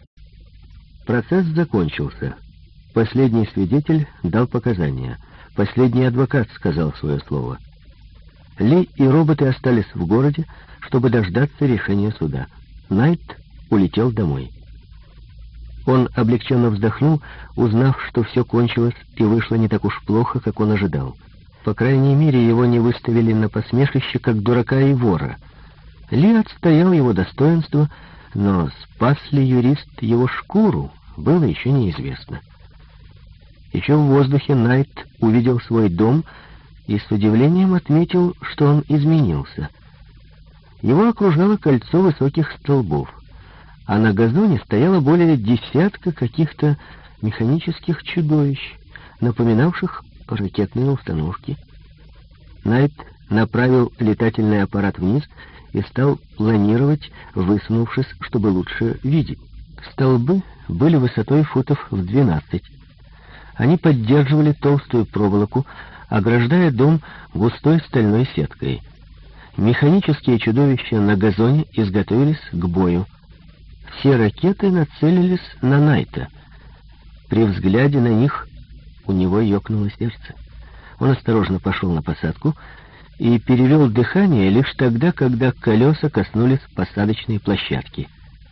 Процесс закончился. Последний свидетель дал показания. Последний адвокат сказал свое слово. Ли и роботы остались в городе, чтобы дождаться решения суда. Найт улетел домой. Он облегченно вздохнул, узнав, что все кончилось и вышло не так уж плохо, как он ожидал. По крайней мере, его не выставили на посмешище, как дурака и вора. Ли отстоял его достоинство, но спас ли юрист его шкуру, было еще неизвестно. Еще в воздухе Найт увидел свой дом и с удивлением отметил, что он изменился. Его окружало кольцо высоких столбов, а на газоне стояло более десятка каких-то механических чудовищ, напоминавших ракетные установки. Найт направил летательный аппарат вниз и стал планировать, высунувшись, чтобы лучше видеть. Столбы были высотой футов в 12. Они поддерживали толстую проволоку, ограждая дом густой стальной сеткой. Механические чудовища на газоне изготовились к бою. Все ракеты нацелились на Найта. При взгляде на них у него ёкнуло сердце. Он осторожно пошел на посадку и перевел дыхание лишь тогда, когда колеса коснулись посадочной площадки.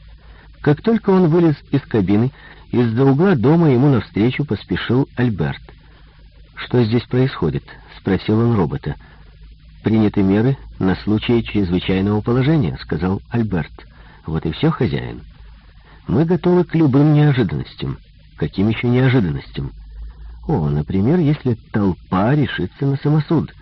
Как только он вылез из кабины, из-за угла дома ему навстречу поспешил Альберт. «Что здесь происходит?» — спросил он робота. «Приняты меры на случай чрезвычайного положения», — сказал Альберт. «Вот и все, хозяин. Мы готовы к любым неожиданностям». «Каким еще неожиданностям?» Например, если толпа решится на самосуд.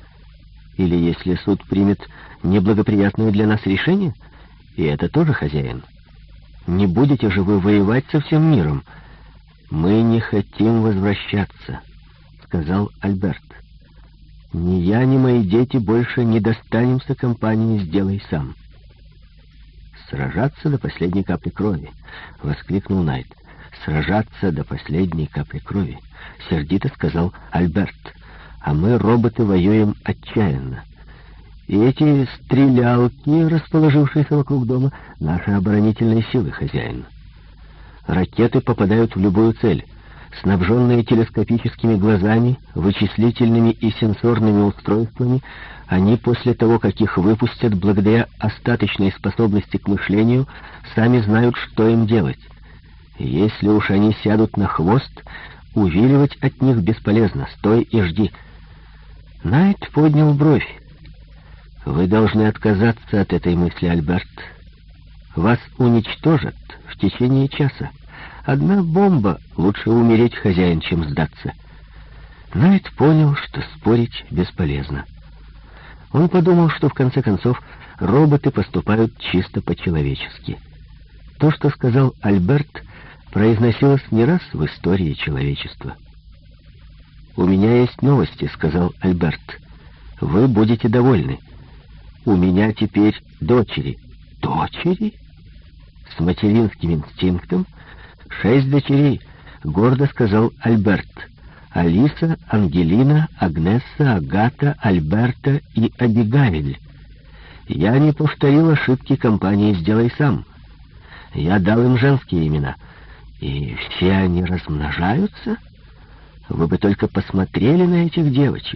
Или если суд примет неблагоприятное для нас решение. И это тоже, хозяин. Не будете же вы воевать со всем миром?» «Мы не хотим возвращаться», — сказал Альберт. «Ни я, ни мои дети больше не достанемся компании «Сделай сам». «Сражаться до последней капли крови», — воскликнул Найт. «Сражаться до последней капли крови», — сердито сказал Альберт. «А мы, роботы, воюем отчаянно. И эти стрелялки, расположившиеся вокруг дома, — наши оборонительные силы, хозяин. Ракеты попадают в любую цель. Снабженные телескопическими глазами, вычислительными и сенсорными устройствами, они после того, как их выпустят, благодаря остаточной способности к мышлению, сами знают, что им делать. Если уж они сядут на хвост, увиливать от них бесполезно. Стой и жди». Найт поднял бровь. «Вы должны отказаться от этой мысли, Альберт. Вас уничтожат в течение часа. Одна бомба, лучше умереть, хозяин, чем сдаться». Найт понял, что спорить бесполезно. Он подумал, что в конце концов роботы поступают чисто по-человечески. То, что сказал Альберт, произносилось не раз в истории человечества. «У меня есть новости», — сказал Альберт. «Вы будете довольны. У меня теперь дочери». «Дочери?» «С материнским инстинктом? 6 дочерей», — гордо сказал Альберт. «Алиса, Ангелина, Агнесса, Агата, Альберта и Абигайль. Я не повторил ошибки компании «Сделай сам». Я дал им женские имена. И все они размножаются? Вы бы только посмотрели на этих девочек.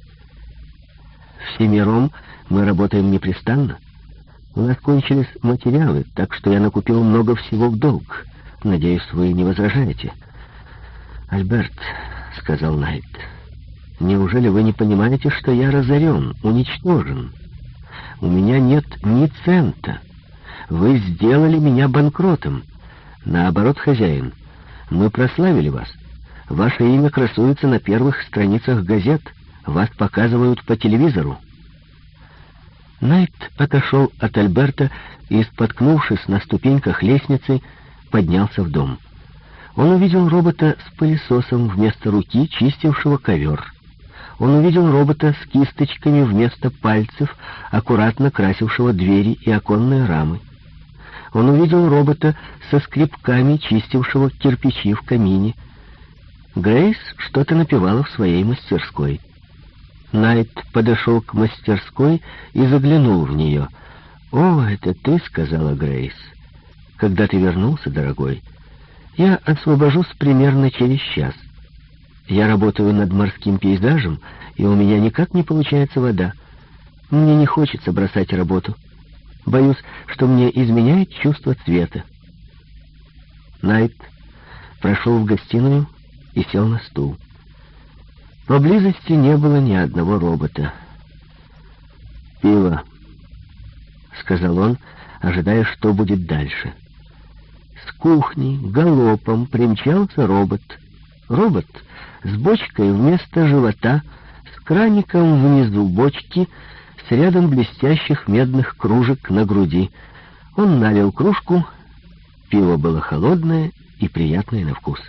Всемиром мы работаем непрестанно. У нас кончились материалы, так что я накупил много всего в долг. Надеюсь, вы не возражаете. «Альберт», — сказал Найт, — «неужели вы не понимаете, что я разорен, уничтожен? У меня нет ни цента. Вы сделали меня банкротом. Наоборот, хозяин, мы прославили вас. Ваше имя красуется на первых страницах газет. Вас показывают по телевизору». Найт отошел от Альберта и, споткнувшись на ступеньках лестницы, поднялся в дом. Он увидел робота с пылесосом вместо руки, чистившего ковер. Он увидел робота с кисточками вместо пальцев, аккуратно красившего двери и оконные рамы. Он увидел робота со скребками, чистившего кирпичи в камине. Грейс что-то напевала в своей мастерской. Найт подошел к мастерской и заглянул в нее. «О, это ты», — сказала Грейс. «Когда ты вернулся, дорогой? Я освобожусь примерно через час. Я работаю над морским пейзажем, и у меня никак не получается вода. Мне не хочется бросать работу. Боюсь, что мне изменяет чувство цвета». Найт прошел в гостиную и сел на стул. Поблизости не было ни одного робота. «Пиво», — сказал он, ожидая, что будет дальше. С кухни галопом примчался робот. Робот с бочкой вместо живота, с краником внизу бочки, с рядом блестящих медных кружек на груди. Он налил кружку, пиво было холодное и приятное на вкус.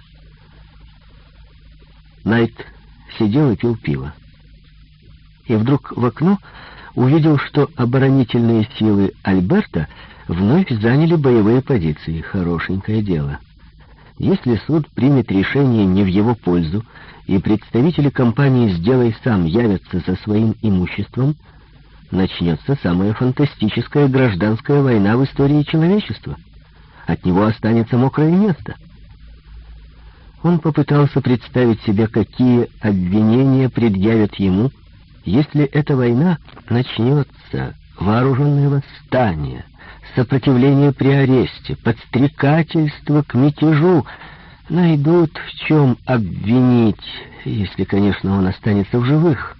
Найт сидел и пил пиво. И вдруг в окно увидел, что оборонительные силы Альберта вновь заняли боевые позиции. Хорошенькое дело. Если суд примет решение не в его пользу, и представители компании «Сделай сам» явятся за своим имуществом, начнется самая фантастическая гражданская война в истории человечества. От него останется мокрое место. Он попытался представить себе, какие обвинения предъявят ему, если эта война начнется, вооруженное восстание, сопротивление при аресте, подстрекательство к мятежу. Найдут в чем обвинить, если, конечно, он останется в живых.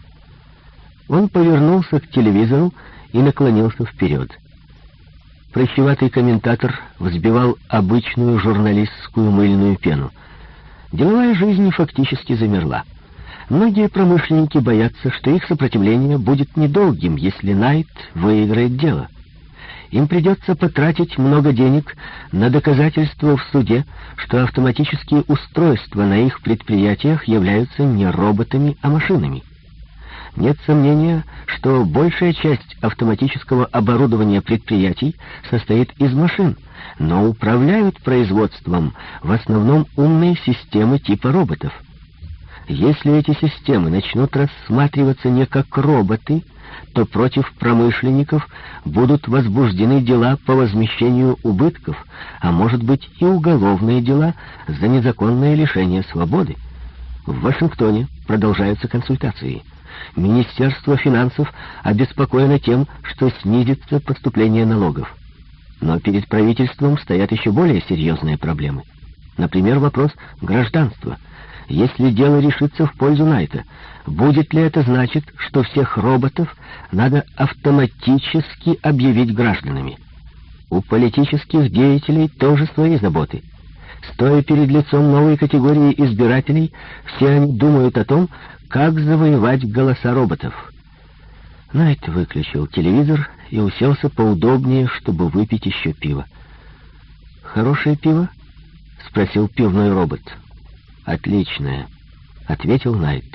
Он повернулся к телевизору и наклонился вперед. Прыщеватый комментатор взбивал обычную журналистскую мыльную пену. Деловая жизнь фактически замерла. Многие промышленники боятся, что их сопротивление будет недолгим, если Найт выиграет дело. Им придется потратить много денег на доказательства в суде, что автоматические устройства на их предприятиях являются не роботами, а машинами. Нет сомнения, что большая часть автоматического оборудования предприятий состоит из машин, но управляют производством в основном умные системы типа роботов. Если эти системы начнут рассматриваться не как роботы, то против промышленников будут возбуждены дела по возмещению убытков, а может быть и уголовные дела за незаконное лишение свободы. В Вашингтоне продолжаются консультации. Министерство финансов обеспокоено тем, что снизится поступление налогов. Но перед правительством стоят еще более серьезные проблемы. Например, вопрос гражданства. Если дело решится в пользу Найта, будет ли это значить, что всех роботов надо автоматически объявить гражданами? У политических деятелей тоже свои заботы. Стоя перед лицом новой категории избирателей, все они думают о том, как завоевать голоса роботов. Найт выключил телевизор и уселся поудобнее, чтобы выпить еще пиво. «Хорошее пиво?» — спросил пивной робот. «Отличное», — ответил Найт.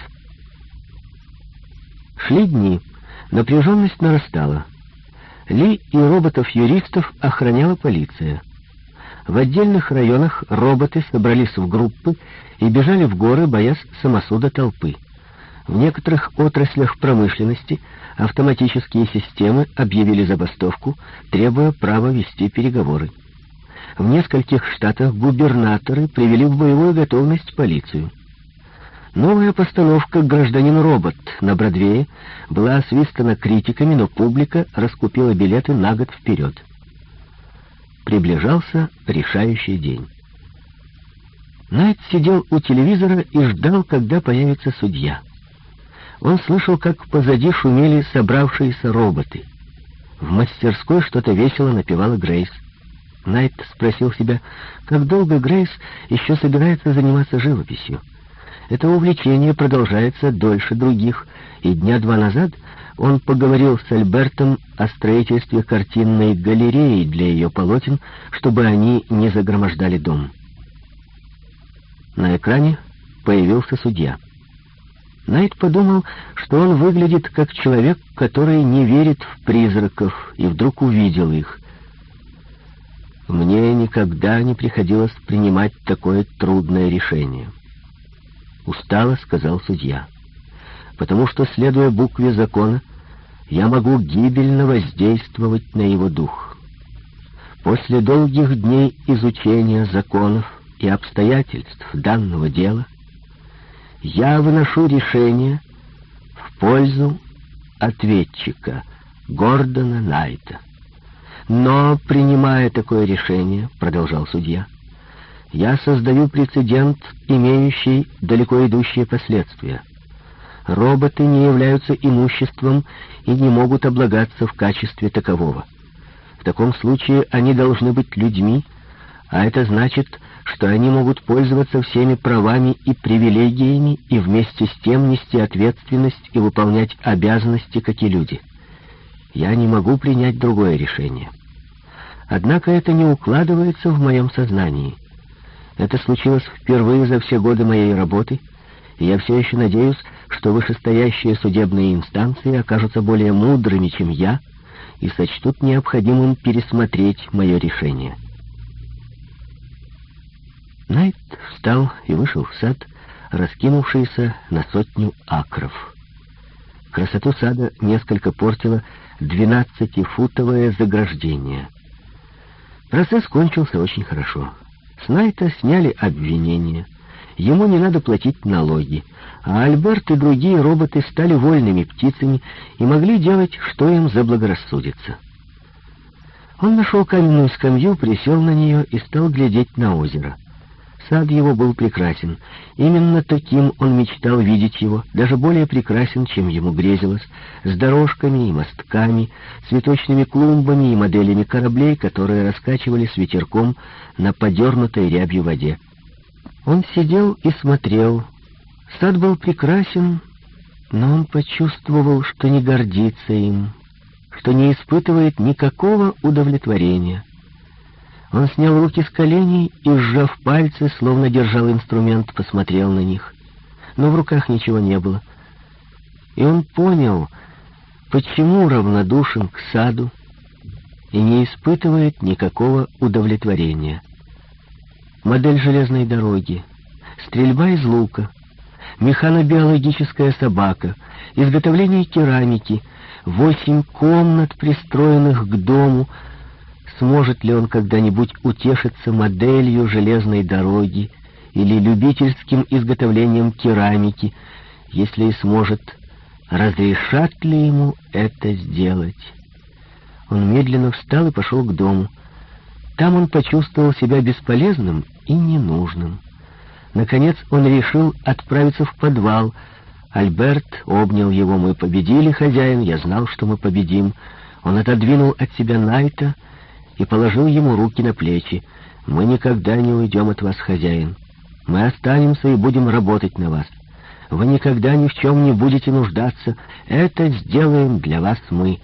Шли дни. Напряженность нарастала. Ли и роботов-юристов охраняла полиция. В отдельных районах роботы собрались в группы и бежали в горы, боясь самосуда толпы. В некоторых отраслях промышленности автоматические системы объявили забастовку, требуя права вести переговоры. В нескольких штатах губернаторы привели в боевую готовность полицию. Новая постановка «Гражданин-робот» на Бродвее была освистана критиками, но публика раскупила билеты на год вперед. Приближался решающий день. Найт сидел у телевизора и ждал, когда появится судья. Он слышал, как позади шумели собравшиеся роботы. В мастерской что-то весело напевала Грейс. Найт спросил себя, как долго Грейс еще собирается заниматься живописью. Это увлечение продолжается дольше других, и дня два назад он поговорил с Альбертом о строительстве картинной галереи для ее полотен, чтобы они не загромождали дом. На экране появился судья. Найт подумал, что он выглядит как человек, который не верит в призраков, и вдруг увидел их. «Мне никогда не приходилось принимать такое трудное решение», — устало сказал судья, «потому что, следуя букве закона, я могу гибельно воздействовать на его дух. После долгих дней изучения законов и обстоятельств данного дела я выношу решение в пользу ответчика Гордона Найта. Но, принимая такое решение, — продолжал судья, — я создаю прецедент, имеющий далеко идущие последствия. Роботы не являются имуществом и не могут облагаться в качестве такового. В таком случае они должны быть людьми, а это значит, что они могут пользоваться всеми правами и привилегиями и вместе с тем нести ответственность и выполнять обязанности, как и люди. Я не могу принять другое решение. Однако это не укладывается в моем сознании. Это случилось впервые за все годы моей работы, и я все еще надеюсь, что вышестоящие судебные инстанции окажутся более мудрыми, чем я, и сочтут необходимым пересмотреть мое решение. Найт встал и вышел в сад, раскинувшийся на 100 акров. Красоту сада несколько портило 12-футовое заграждение. Процесс кончился очень хорошо. С Найта сняли обвинения. Ему не надо платить налоги, а Альберт и другие роботы стали вольными птицами и могли делать, что им заблагорассудится. Он нашел каменную скамью, присел на нее и стал глядеть на озеро. Сад его был прекрасен. Именно таким он мечтал видеть его, даже более прекрасен, чем ему грезилось, с дорожками и мостками, цветочными клумбами и моделями кораблей, которые раскачивались ветерком на подернутой рябью воде. Он сидел и смотрел. Сад был прекрасен, но он почувствовал, что не гордится им, что не испытывает никакого удовлетворения. Он снял руки с коленей и, сжав пальцы, словно держал инструмент, посмотрел на них. Но в руках ничего не было. И он понял, почему равнодушен к саду и не испытывает никакого удовлетворения. Модель железной дороги, стрельба из лука, механобиологическая собака, изготовление керамики, 8 комнат, пристроенных к дому. Сможет ли он когда-нибудь утешиться моделью железной дороги или любительским изготовлением керамики? Если и сможет, разрешат ли ему это сделать? Он медленно встал и пошел к дому. Там он почувствовал себя бесполезным и ненужным. Наконец он решил отправиться в подвал. Альберт обнял его. «Мы победили, хозяин, я знал, что мы победим». Он отодвинул от себя Найта и положил ему руки на плечи. «Мы никогда не уйдем от вас, хозяин. Мы останемся и будем работать на вас. Вы никогда ни в чем не будете нуждаться. Это сделаем для вас мы».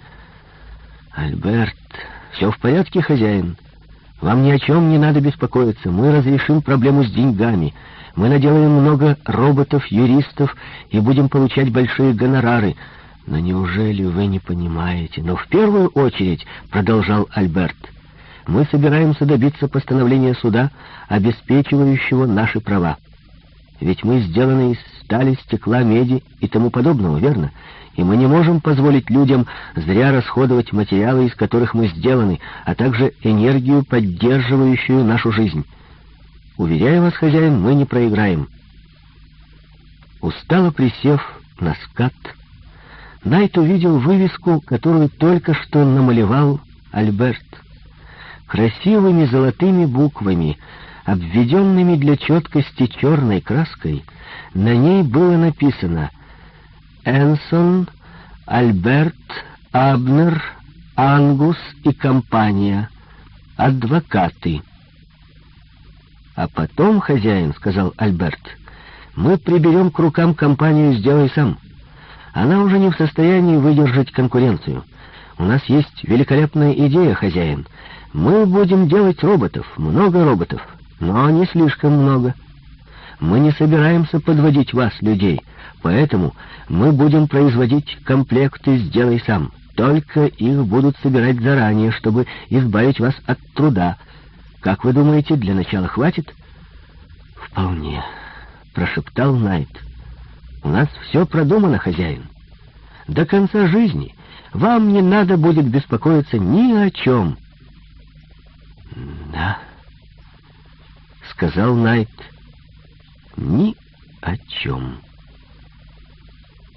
«Альберт, все в порядке, хозяин? Вам ни о чем не надо беспокоиться. Мы разрешим проблему с деньгами. Мы наделаем много роботов-юристов и будем получать большие гонорары. Но неужели вы не понимаете? Но в первую очередь, — продолжал Альберт, — мы собираемся добиться постановления суда, обеспечивающего наши права. Ведь мы сделаны из стали, стекла, меди и тому подобного, верно? и мы не можем позволить людям зря расходовать материалы, из которых мы сделаны, а также энергию, поддерживающую нашу жизнь. Уверяю вас, хозяин, мы не проиграем». Устало присев на скат, Найт увидел вывеску, которую только что намалевал Альберт. Красивыми золотыми буквами, обведенными для четкости черной краской, на ней было написано: «Энсон, Альберт, Абнер, Ангус и компания. Адвокаты». «А потом, хозяин, — сказал Альберт, — мы приберем к рукам компанию «Сделай сам». Она уже не в состоянии выдержать конкуренцию. У нас есть великолепная идея, хозяин. Мы будем делать роботов, много роботов, но не слишком много. Мы не собираемся подводить вас, людей, поэтому мы будем производить комплекты «Сделай сам». Только их будут собирать заранее, чтобы избавить вас от труда. Как вы думаете, для начала хватит?» «Вполне», — прошептал Найт. «У нас все продумано, хозяин. До конца жизни вам не надо будет беспокоиться ни о чем». «Да», — сказал Найт, — «ни о чем».